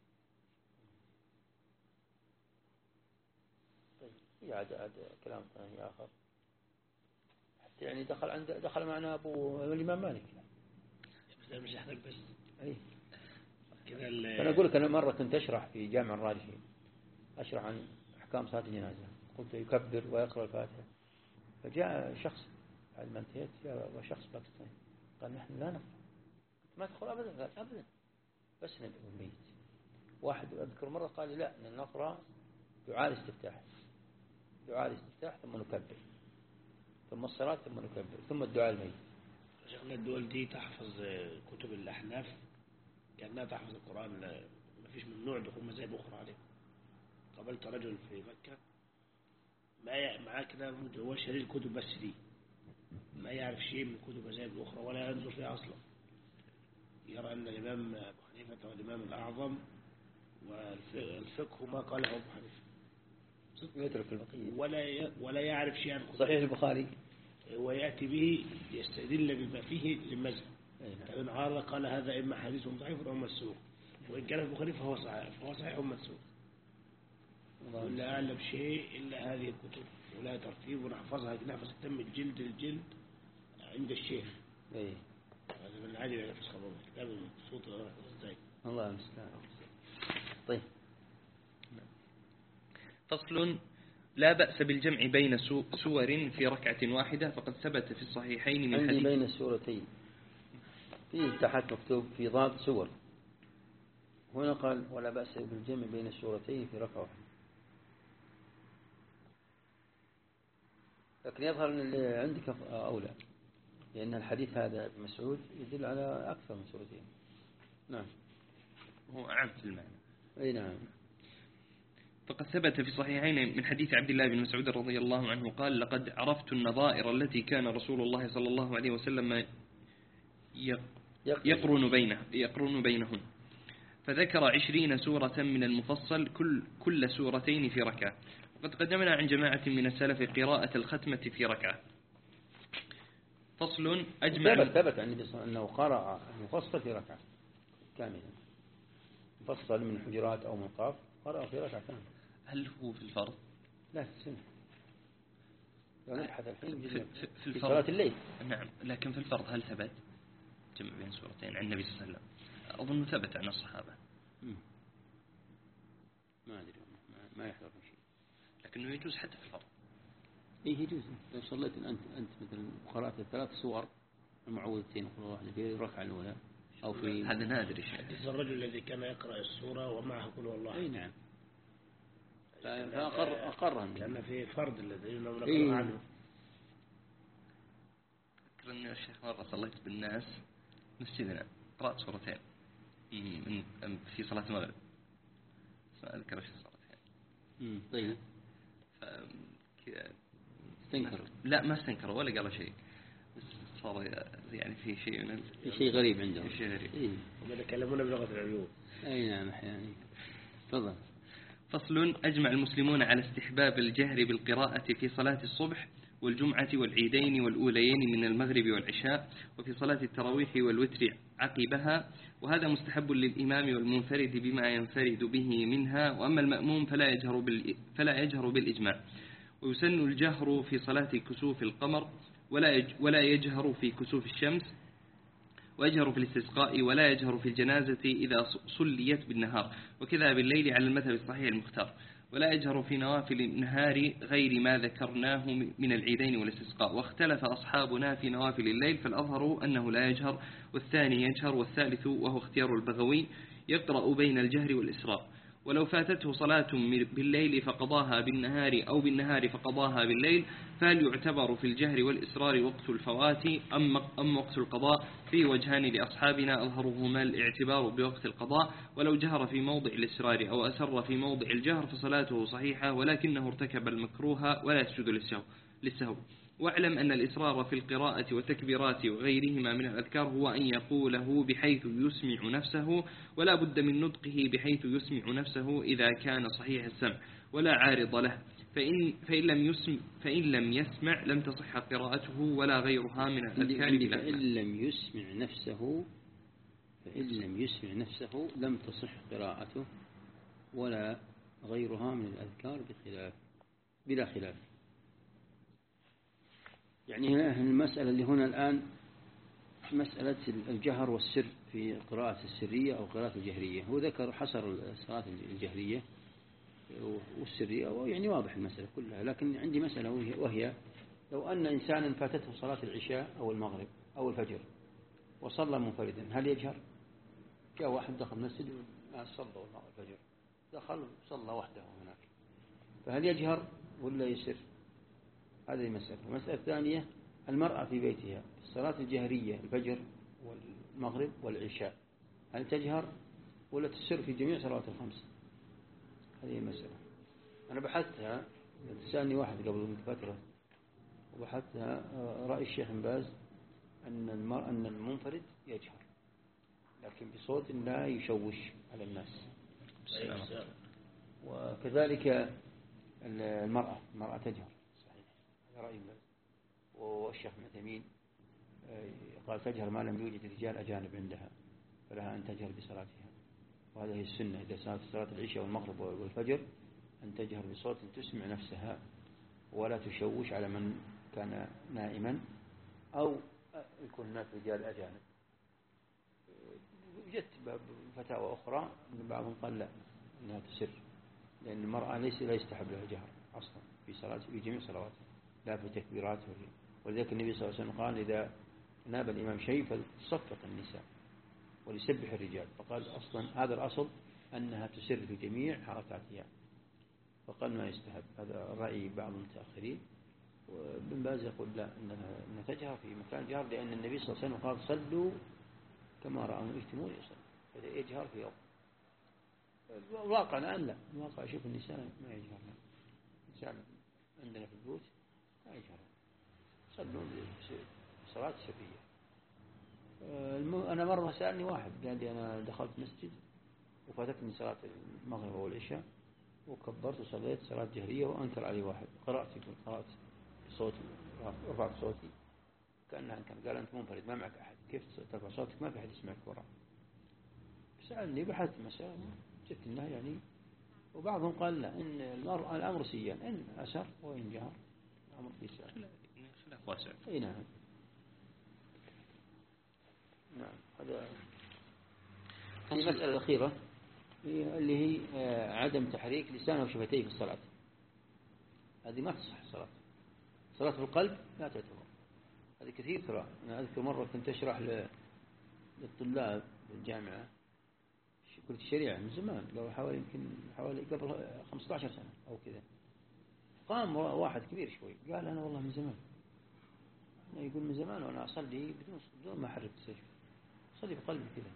طيب يعد عاد كلام ثاني آخر حتى يعني دخل عند دخل معنا أبو الإمام مالك بس مش يحتاج بس أي كذا. أنا أقول لك أنا مرة كنت أشرح في جامع الراجحي أشرح عن أحكام صلاة الجنازة، قلت يكبر ويقرأ الفاتحة، فجاء شخص بعد ما انتهيت جاء شخص باكستاني قال نحن لا نقرأ، ما تدخل أبدا. قال أبدا بس ندعو الميت. واحد أذكر مرة قال لي لا نقرأ دعاء الاستفتاح، دعاء الاستفتاح ثم نكبر، ثم الصلاة ثم نكبر، ثم الدعاء الميت. شيخنا الدول دي تحفظ كتب الأحناف كأنها تحفظ القرآن، ما فيش ممنوع دخول مذاهب أخرى عليه. قابلت رجل في مكة معاه كده هو شاري الكتب بس دي، ما يعرف شيء من كتب المذاهب الأخرى ولا ينظر فيها أصلا، يرى أن الإمام أبو حنيفة هو الإمام الأعظم والفقه ما قاله أبو حنيفة، يترك البقية ولا ولا يعرف شيء عن صحيح البخاري ويأتي به يستدل بما فيه للمذهب. فإن عارض قال هذا إما حديث ضعيف أو مسوق، وإن كان البخاري فهو صحيح فهو صحيح أو مسوق. ولا أعلم شيء إلا هذه الكتب ولا ترتيب ونحفظها نحفظ تم الجلد الجلد عند الشيخ. إيه هذا من العادي لا يفسخ الله كتاب الصوت ازاي. الله المستعان. طيب فصل لا بأس بالجمع بين سور في ركعة واحدة فقد ثبت في الصحيحين من عندي حديث بين السورتين في تحت مكتوب في ضاد سور، هنا قال ولا بأس بالجمع بين السورتين في ركعة واحدة، لكن يظهر أن اللي عندك أولى لأن الحديث هذا ابن مسعود يدل على أكثر من سورتين. نعم هو أعم في المعنى. أي نعم. فقد ثبت في صحيحين من حديث عبد الله بن مسعود رضي الله عنه قال لقد عرفت النظائر التي كان رسول الله صلى الله عليه وسلم يقرن بينه يقرن بينهن، فذكر عشرين سورة من المفصل كل كل سورتين في ركعة. وقد قدمنا عن جماعة من السلف قراءة الختمة في ركعة. فصل أجمع ثبت ثبت عن النبي صلى الله عليه وسلم أنه قرأ المفصل في ركعة كاملة، مفصل من حجرات أو من قاف قرأ في ركعة كاملة. هل هو في الفرض؟ لا في السنة، لو نبحث الحين في, في, في, في صلاة الليل. نعم لكن في الفرض هل ثبت جمع بين سورتين عن النبي صلى الله عليه وسلم؟ أظن ثبت عن الصحابة. مم. ما أدري ما يحضر شيء، لكنه يجوز حتى في الفرض. إيه يجوز لو صليت أنت أنت مثلا قرأت ثلاث سور المعوذتين كل واحدة في الركعة الأولى أو في هذا نادر شيء. حديث الرجل الذي كان يقرأ السورة ومعه قل هو الله. أي نعم. فأقر أقرها لأن في فرد الذي نقرأ إيه. عنه. أذكر أن الشيخ مرة صليت بالناس مسجدنا قرأت سورتين من في صلاة المغرب، ما أذكر شيء سورتين. طيب. استنكروا؟ لا ما استنكروا ولا قالوا شيء، بس صار يعني في شيء من في شيء غريب عندهم. شيء غريب. إيه. هم يتكلمون بلغة العيون. أي نعم أحيانا. تفضل. فصل أجمع المسلمون على استحباب الجهر بالقراءة في صلاة الصبح والجمعة والعيدين والأوليين من المغرب والعشاء، وفي صلاة التراويح والوتر عقبها، وهذا مستحب للإمام والمنفرد بما ينفرد به منها، وأما المأموم فلا يجهر بال فلا يجهر بالإجماع. ويسن الجهر في صلاة كسوف القمر ولا ولا يجهر في كسوف الشمس، ويجهر في الاستسقاء ولا يجهر في الجنازة إذا صليت بالنهار، وكذا بالليل على المذهب الصحيح المختار، ولا يجهر في نوافل النهار غير ما ذكرناه من العيدين والاستسقاء. واختلف أصحابنا في نوافل الليل، فالأظهر أنه لا يجهر، والثاني يجهر، والثالث وهو اختيار البغوي يقرأ بين الجهر والإسراء. ولو فاتته صلاة بالليل فقضاها بالنهار أو بالنهار فقضاها بالليل، فهل يعتبر في الجهر والإسرار وقت الفوات أم أم وقت القضاء؟ في وجهان لأصحابنا أظهرهما الاعتبار بوقت القضاء، ولو جهر في موضع الإسرار أو أسر في موضع الجهر فصلاته صحيحة، ولكنه ارتكب المكروه ولا يسجد للسهو. واعلم أن الإصرار في القراءة والتكبيرات وغيرهما من الأذكار هو أن يقوله بحيث يسمع نفسه، ولا بد من نطقه بحيث يسمع نفسه إذا كان صحيح السمع ولا عارض له، فإن, فإن, لم, يسمع فإن لم يسمع لم تصح قراءته ولا غيرها من الأذكار بلا فإن لم يسمع نفسه فإن لم يسمع نفسه لم تصح قراءته ولا غيرها من الأذكار بخلاف بلا خلاف. يعني المسألة اللي هنا الآن مسألة الجهر والسر في قراءة السرية أو قراءة الجهرية. هو ذكر حصر الصلاة الجهرية والسرية، يعني واضح المسألة كلها. لكن عندي مسألة وهي لو أن إنسانا فاتته صلاة العشاء أو المغرب أو الفجر وصلى منفردا، هل يجهر؟ جاء واحد دخل المسجد صلى الفجر، دخل صلى وحده هناك، فهل يجهر ولا يسر؟ هذه المسألة. المسألة الثانية المرأة في بيتها الصلاة الجهرية الفجر والمغرب والعشاء، هل تجهر ولا تسر في جميع صلوات الخمس؟ هذه المسألة أنا بحثتها، تسألني واحد قبل فترة وبحثتها، رأي الشيخ بن باز أن المرأة أن المنفرد يجهر لكن بصوت لا يشوش على الناس، وكذلك المرأة المرأة تجهر صحيح، هذا رأي بن باز. والشيخ ابن تيمية قال تجهر ما لم يوجد رجال أجانب عندها فلها أن تجهر بصلاتها، وهذا هي السنة إذا صارت صلاة العشاء والمغرب والفجر أن تجهر بصوت تسمع نفسها ولا تشوش على من كان نائما أو يكون هناك رجال أجانب. وجدت فتاوى أخرى من بعضهم قال لا أنها تسر، لأن المرأة ليس لا يستحب لها الجهر أصلا في صلاة في جميع صلواتها لا في تكبيرات. ولذلك النبي صلى الله عليه وسلم قال إذا ناب الإمام شيء فلتصفق النساء وليسبح الرجال، فقال أصلا هذا الأصل أنها تسر في جميع حركاتها، فقال ما يستحب. هذا رأي بعض المتأخرين. وابن باز يقول لا أنها تجهر في مكان جهر، لأن النبي صلى الله عليه وسلم قال صلوا كما رأوا اجتمعوا يصلوا، فإذا يجهر في يوم الواقع الآن لا، الواقع شوف النساء ما يجهر، النساء عندنا في البيوت ما يجهر، صلوا صلاة سرية. أنا مرة سألني واحد قال لي أنا دخلت مسجد وفاتتني صلاة المغرب والعشاء وكبرت وصليت صلاة جهرية وأنكر علي واحد، قرأت قرأت بصوتي رفعت صوتي كأنها كان قال أنت منفرد ما معك أحد، كيف ترفع صوتك ما في أحد يسمعك وراء؟ سألني بحثت مسألة جبت إنها يعني. وبعضهم قال لا إن المرء الأمر سيان، إن أسر وإن جهر الأمر في سيان، خلاف واسع. أي نعم نعم. هذا في المسألة الأخيرة اللي هي عدم تحريك لسانه وشفتيه في الصلاة، هذه ما تصح الصلاة. صلاة في القلب لا تعتبر، هذه كثير ترى. أنا أذكر مرة كنت أشرح للطلاب في الجامعة كلية الشريعة من زمان، لو حوالي يمكن حوالي قبل خمسة عشر سنة أو كذا، قام واحد كبير شوي قال أنا والله من زمان، أنا يقول من زمان وأنا أصلي بدون بدون ما أحرك السجود، أصلي بقلبي كذا،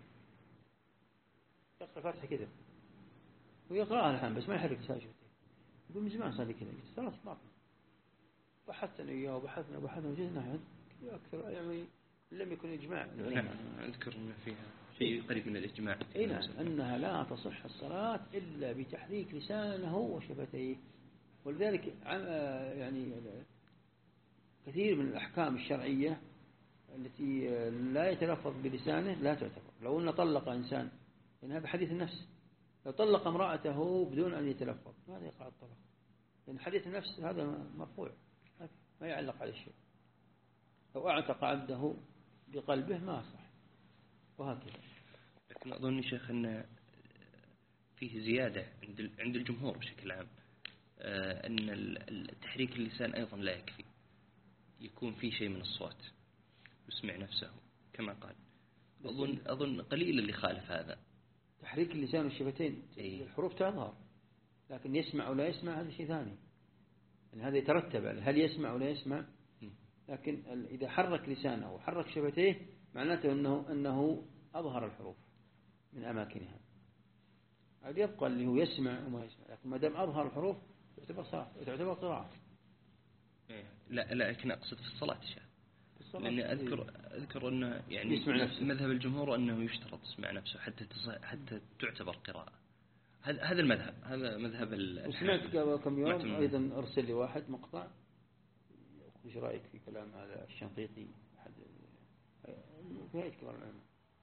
يقرأ فاتحة كذا ويقرأها الحين بس ما يحرك السجود، يقول من زمان صلي كذا. قلت خلاص باطل. بحثنا إياه وبحثنا وبحثنا وجدنا أكثر يعني لم يكن إجماع العلماء. أذكر أن فيها شيء قريب من الإجماع أنها لا تصح الصلاة إلا بتحريك لسانه وشفتيه. ولذلك يعني كثير من الأحكام الشرعية التي لا يتلفظ بلسانه لا تعتبر. لو أن طلق إنسان، لأن هذا حديث النفس، لو طلق امرأته بدون أن يتلفظ ماذا يقع الطلاق؟ لأن حديث النفس هذا مرفوع ما يعلق على الشيء. لو أعتق عبده بقلبه ما صح، وهكذا. لكن أظن شيخ أن فيه زيادة عند عند الجمهور بشكل عام، أن التحريك اللسان أيضا لا يكفي، يكون فيه شيء من الصوت يسمع نفسه كما قال. أظن أظن قليل اللي خالف هذا، تحريك اللسان والشفتين إيه. الحروف تظهر، لكن يسمع ولا يسمع هذا شيء ثاني، يعني هذا يترتب هل يسمع ولا يسمع. لكن إذا حرك لسانه وحرك شفتيه معناته أنه, أنه أظهر الحروف من أماكنها. هذا يبقى اللي هو يسمع وما يسمع، لكن ما دام أظهر الحروف تعتبر صلاة، تعتبر قراءة. لا لكن أقصد في الصلاة شيء، لأني أذكر أذكر أنه يعني مذهب الجمهور أنه يشترط يسمع نفسه حتى حتى تعتبر قراءة. هذا هذا المذهب، هذا مذهب ال. وسمعت كم يوم أيضا أرسل لي واحد مقطع، وش رأيك في كلام هذا الشنقيطي أحد في هيئة كبار العلماء،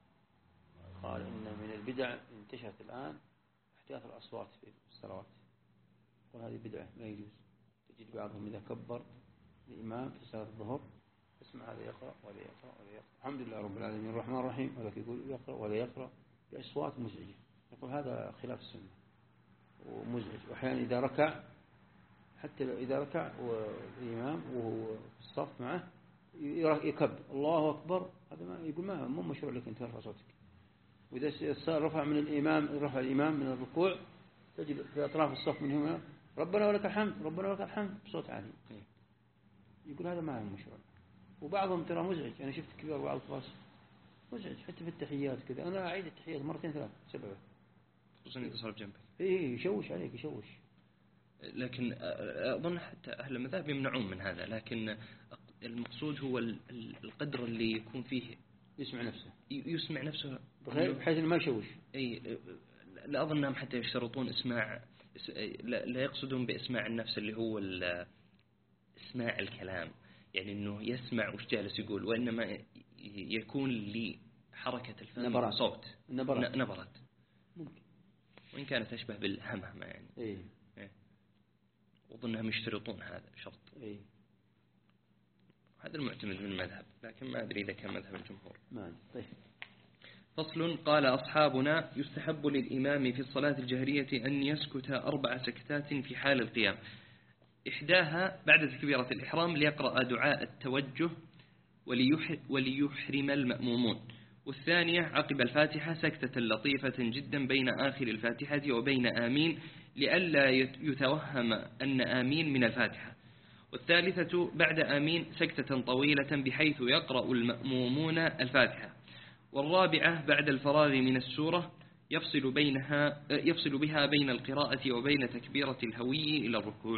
قال إن من البدع انتشرت الآن احتياط الأصوات في الصلوات، وهذه بدعة ما يجوز. تجد بعضهم إذا كبر الإمام في صلاة الظهر اسمع هذا يقرأ ولا يقرأ ولا يقرأ الحمد لله رب العالمين الرحمن الرحيم، ولكن يقول يقرأ ولا يقرأ بأصوات مزعجة. يقول هذا خلاف السنة ومزعج. وأحيانا إذا ركع، حتى إذا ركع والإمام وهو في الصف معه يكبر الله أكبر، هذا ما يقول ما مو مشروع لك أن ترفع صوتك. وإذا صار رفع من الإمام رفع الإمام من الركوع تجد في أطراف الصف من هنا ربنا ولك الحمد ربنا ولك الحمد بصوت عالي، يقول هذا ما هو مشروع. وبعضهم ترى مزعج، أنا شفت كبير بعض الفاس مزعج حتى في التحيات كذا، أنا أعيد التحيات مرتين ثلاث سببه خصوصا إذا صار بجنبك. إيه يشوش عليك يشوش. لكن أظن حتى أهل المذاهب يمنعون من هذا، لكن المقصود هو القدر اللي يكون فيه يسمع نفسه يسمع نفسه بحيث إنه ما يشوش. أي لا أظنهم حتى يشترطون إسماع، لا يقصدون بإسماع النفس اللي هو إسماع الكلام، يعني إنه يسمع وش جالس يقول، وإنما يكون لحركة الفم نبرات. صوت نبرات. نبرات ممكن، وإن كانت تشبه بالهمهمة يعني. إيه. إيه. وظنهم يشترطون هذا شرط. إيه. هذا المعتمد من المذهب، لكن ما أدري إذا كان مذهب الجمهور. ما طيب. فصل. قال أصحابنا يستحب للإمام في الصلاة الجهرية أن يسكت أربع سكتات في حال القيام، إحداها بعد تكبيرة الإحرام ليقرأ دعاء التوجه وليحرم المأمومون، والثانية عقب الفاتحة سكتة لطيفة جدا بين آخر الفاتحة وبين آمين لئلا يتوهم أن آمين من الفاتحة، والثالثة بعد آمين سكتة طويلة بحيث يقرأ المأمومون الفاتحة، والرابعة بعد الفراغ من السورة يفصل بينها يفصل بها بين القراءة وبين تكبيرة الهوي إلى الركوع.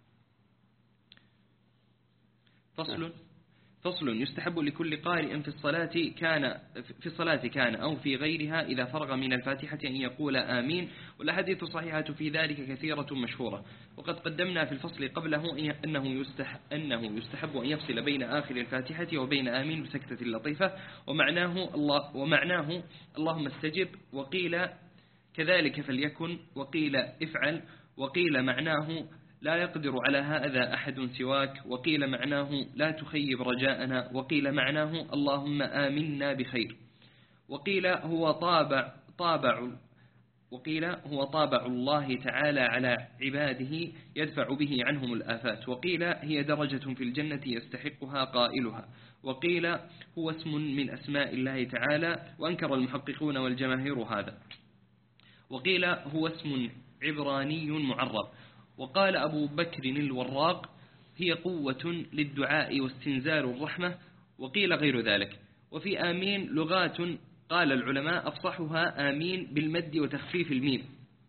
فصل. فصل. يستحب لكل قارئ في الصلاة كان في الصلاة كان أو في غيرها إذا فرغ من الفاتحة أن يقول آمين، والأحاديث الصحيحة في ذلك كثيرة مشهورة، وقد قدمنا في الفصل قبله أنه يستحب, أنه يستحب أن يفصل بين آخر الفاتحة وبين آمين بسكتة لطيفة، ومعناه الله ومعناه اللهم استجب، وقيل كذلك فليكن، وقيل افعل، وقيل معناه لا يقدر على هذا أحد سواك، وقيل معناه لا تخيب رجاءنا، وقيل معناه اللهم آمنا بخير، وقيل هو طابع طابع وقيل هو طابع الله تعالى على عباده يدفع به عنهم الآفات، وقيل هي درجة في الجنة يستحقها قائلها، وقيل هو اسم من أسماء الله تعالى، وأنكر المحققون والجماهير هذا، وقيل هو اسم عبراني معرب، وقال أبو بكر الوراق هي قوة للدعاء واستنزال الرحمة، وقيل غير ذلك. وفي آمين لغات قال العلماء أفصحها آمين بالمد وتخفيف الميم،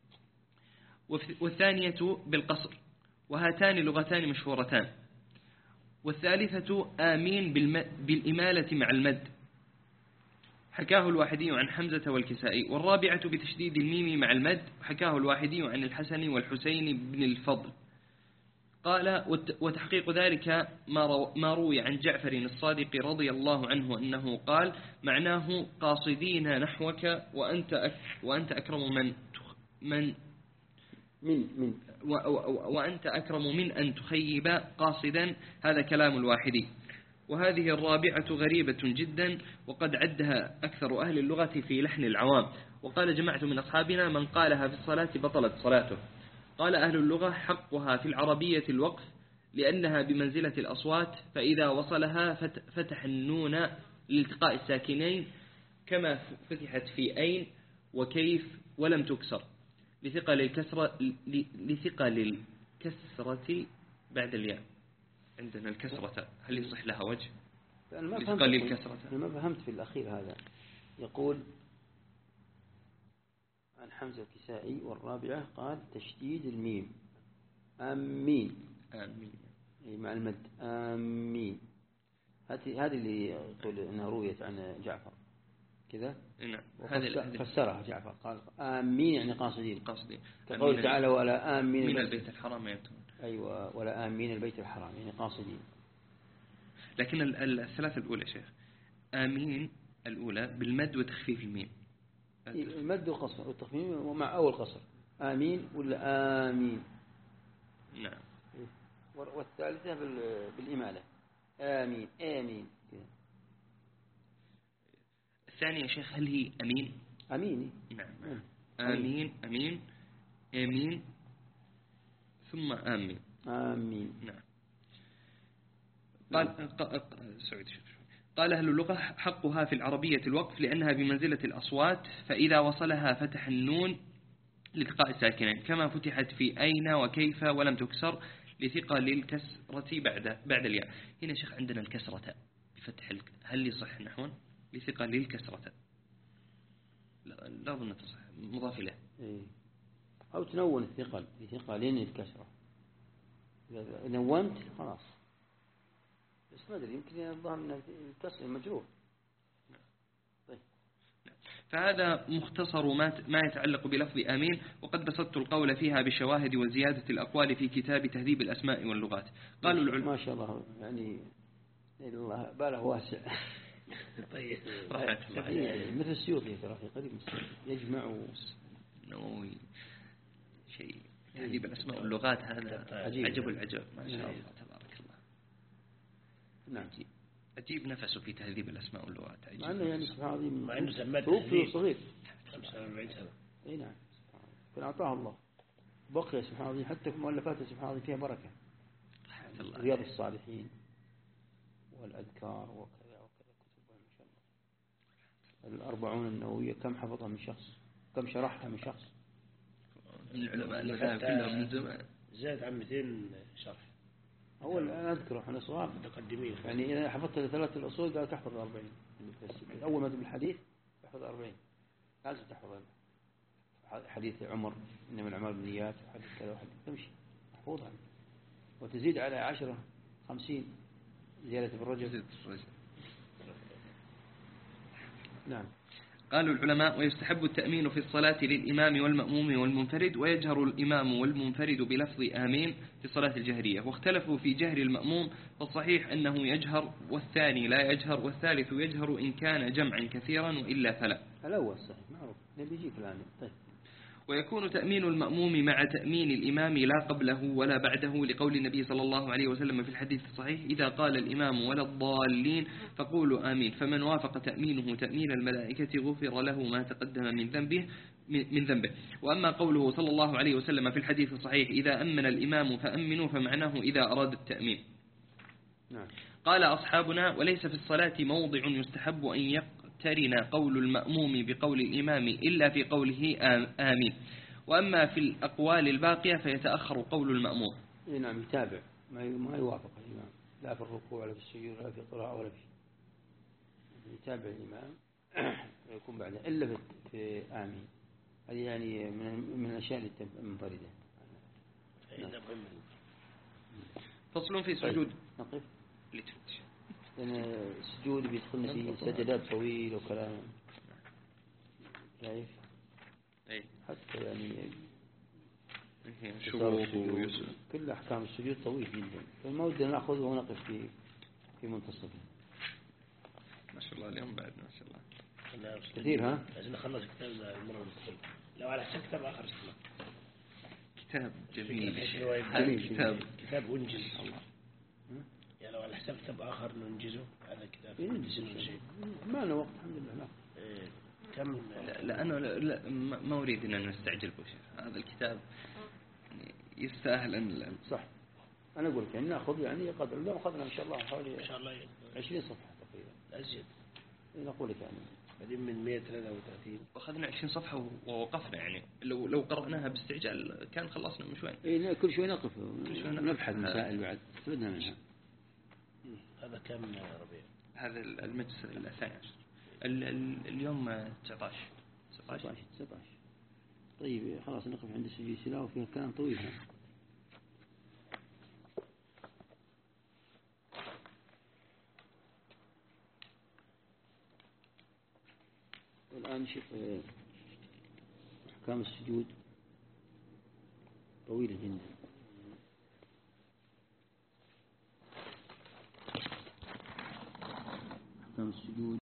والثانية بالقصر، وهاتان لغتان مشهورتان، والثالثة آمين بالإمالة مع المد، حكاه الواحدي عن حمزة والكسائي، والرابعة بتشديد الميم مع المد، حكاه الواحدي عن الحسن والحسين بن الفضل. قال وتحقيق ذلك ما روي عن جعفر الصادق رضي الله عنه أنه قال معناه قاصدين نحوك وأنت أك وأنت أكرم من من من من وأنت أكرم من أن تخيب قاصدا، هذا كلام الواحدي. وهذه الرابعة غريبة جدا، وقد عدها أكثر أهل اللغة في لحن العوام، وقال جماعة من أصحابنا من قالها في الصلاة بطلت صلاته. قال أهل اللغة حقها في العربية الوقف لأنها بمنزلة الأصوات، فإذا وصلها فتح النون لالتقاء الساكنين كما فتحت في أين وكيف ولم تكسر لثقل الكسرة لثقل الكسرة بعد الياء. عندنا الكسرة هل يصح لها وجه؟ لثقل الكسرة. أنا ما فهمت في الأخير هذا. يقول عن حمزة الكسائي والرابعة قال تشديد الميم آمين آمين مع المد آمين. هذه هذه اللي يقول أنها رويت عن جعفر كذا. نعم. فسرها جعفر قال آمين يعني قاصدين. قاصدين. كقول تعالى ولا آمين من البيت الحرام يبتون. أيوة ولا آمين البيت الحرام يعني قاصدين. لكن الثلاثة الأولى شيخ آمين الأولى بالمد وتخفيف الميم. المد وقصر والتخفيف ومع أول قصر آمين ولا آمين. نعم. والثالثة بالإمالة آمين آمين كذا. الثانية يا شيخ هل هي أمين؟ أمين. نعم. آمين آمين آمين ثم آمين. آمين. نعم. قال سعود شوف. قال أهل اللغة حقها في العربية الوقف لأنها بمنزلة الأصوات فإذا وصلها فتح النون لالتقاء الساكنين كما فتحت في أين وكيف ولم تكسر لثقل الكسرة بعد بعد الياء. هنا شيخ عندنا الكسرة بفتح الك... هل يصح نحو لثقل الكسرة؟ لا لا أظن تصح مضاف له. إيه. أو تنون الثقل لثقلين الكسرة إذا نونت خلاص. بس ما أدري يمكن الظاهر أن الكسر مجروح. طيب. فهذا مختصر ما ما يتعلق بلفظ آمين وقد بسطت القول فيها بالشواهد وزيادة الأقوال في كتاب تهذيب الأسماء واللغات. قالوا العلماء ما شاء الله يعني الله باله واسع. طيب مثل السيوطي ترى في قريب يجمع نووي شيء تهذيب الأسماء واللغات هذا عجيب عجب العجب ما شاء الله تبارك الله. نعم. أجيب نفسه في تهذيب الأسماء واللغات. مع أنه يعني سبحان الله مع أنه سماه توفي صغير خمسة وأربعين سنة. أي نعم. كان أعطاه الله بقي سبحان الله حتى في مؤلفاته سبحان الله فيها بركة. رياض الصالحين والأذكار وكذا وكذا كتب ما شاء الله. الأربعون النووية كم حفظها من شخص كم شرحها من شخص. العلماء المذاهب كلهم من زمان زاد عن مئتين شرح. أول أنا أذكره إحنا صغار متقدمين يعني إذا حفظت ثلاث الأصول قال تحفظ أربعين. أول ما تبي الحديث تحفظ أربعين لازم تحفظ حديث عمر إنما الأعمال بالنيات وحديث كذا وحديث تمشي محفوظها وتزيد على عشرة خمسين زيادة بالرجل. نعم. قالوا العلماء ويستحب التأمين في الصلاة للإمام والمأموم والمنفرد ويجهر الإمام والمنفرد بلفظ آمين في الصلاة الجهرية واختلفوا في جهر المأموم فالصحيح أنه يجهر والثاني لا يجهر والثالث يجهر إن كان جمعا كثيرا وإلا فلا. الأول صحيح معروف نبي يجيك الآن. طيب. ويكون تأمين المأموم مع تأمين الإمام لا قبله ولا بعده لقول النبي صلى الله عليه وسلم في الحديث الصحيح إذا قال الإمام ولا الضالين فقولوا آمين فمن وافق تأمينه تأمين الملائكة غفر له ما تقدم من ذنبه من ذنبه. وأما قوله صلى الله عليه وسلم في الحديث الصحيح إذا أمن الإمام فأمنوا فمعناه إذا أراد التأمين. نعم. قال أصحابنا وليس في الصلاة موضع يستحب أن يقترن قول المأموم بقول الإمام إلا في قوله آمين وأما في الأقوال الباقية فيتأخر قول المأموم. نعم يتابع ما يوافق الإمام لا في الركوع ولا في السجود ولا في القراءة ولا في يتابع الإمام ويكون بعده إلا في آمين. هذه يعني من من الأشياء المنفردة. فصل في سجود. نقف. لأن السجود بيدخلنا في سجدات طويلة وكلام شايف حتى يعني كل أحكام السجود طويل جدا فما ودنا نأخذه ونقف في في منتصفه. ما شاء الله اليوم بعد ما شاء الله كثير. ها عايزين نخلص كتاب المرة المستقبل لو على حساب كتاب آخر اسمه كتاب جميل جميل كتاب كتاب أنجز يعني لو على حساب كتاب آخر ننجزه هذا كتاب إيه ما له وقت الحمد لله. لا إيه كم لا لأنه لا, لا ما أريد أن نستعجل بشيء هذا الكتاب يعني يستاهل أن صح. أنا أقول لك أن نأخذ يعني قدر لو أخذنا إن شاء الله حوالي إن شاء الله عشرين صفحة تقريبا أزيد. نقول لك يعني بعدين من مئة وثلاثة وثلاثين وأخذنا عشرين صفحة ووقفنا، يعني لو لو قرأناها باستعجال كان خلصنا من شوي. إيه لا، كل شوي نقف كل شوي نقف. ونبحث مسائل بعد استفدنا منها. هذا كم يا ربيع؟ هذا المجلس الثاني عشر. ال- ال- اليوم تسعة عشر. تسعة عشر تسعة عشر. طيب خلاص نقف عند السجود السلاح وفيها كلام طويل هذا. والآن نشوف أحكام السجود طويلة جدا. أحكام السجود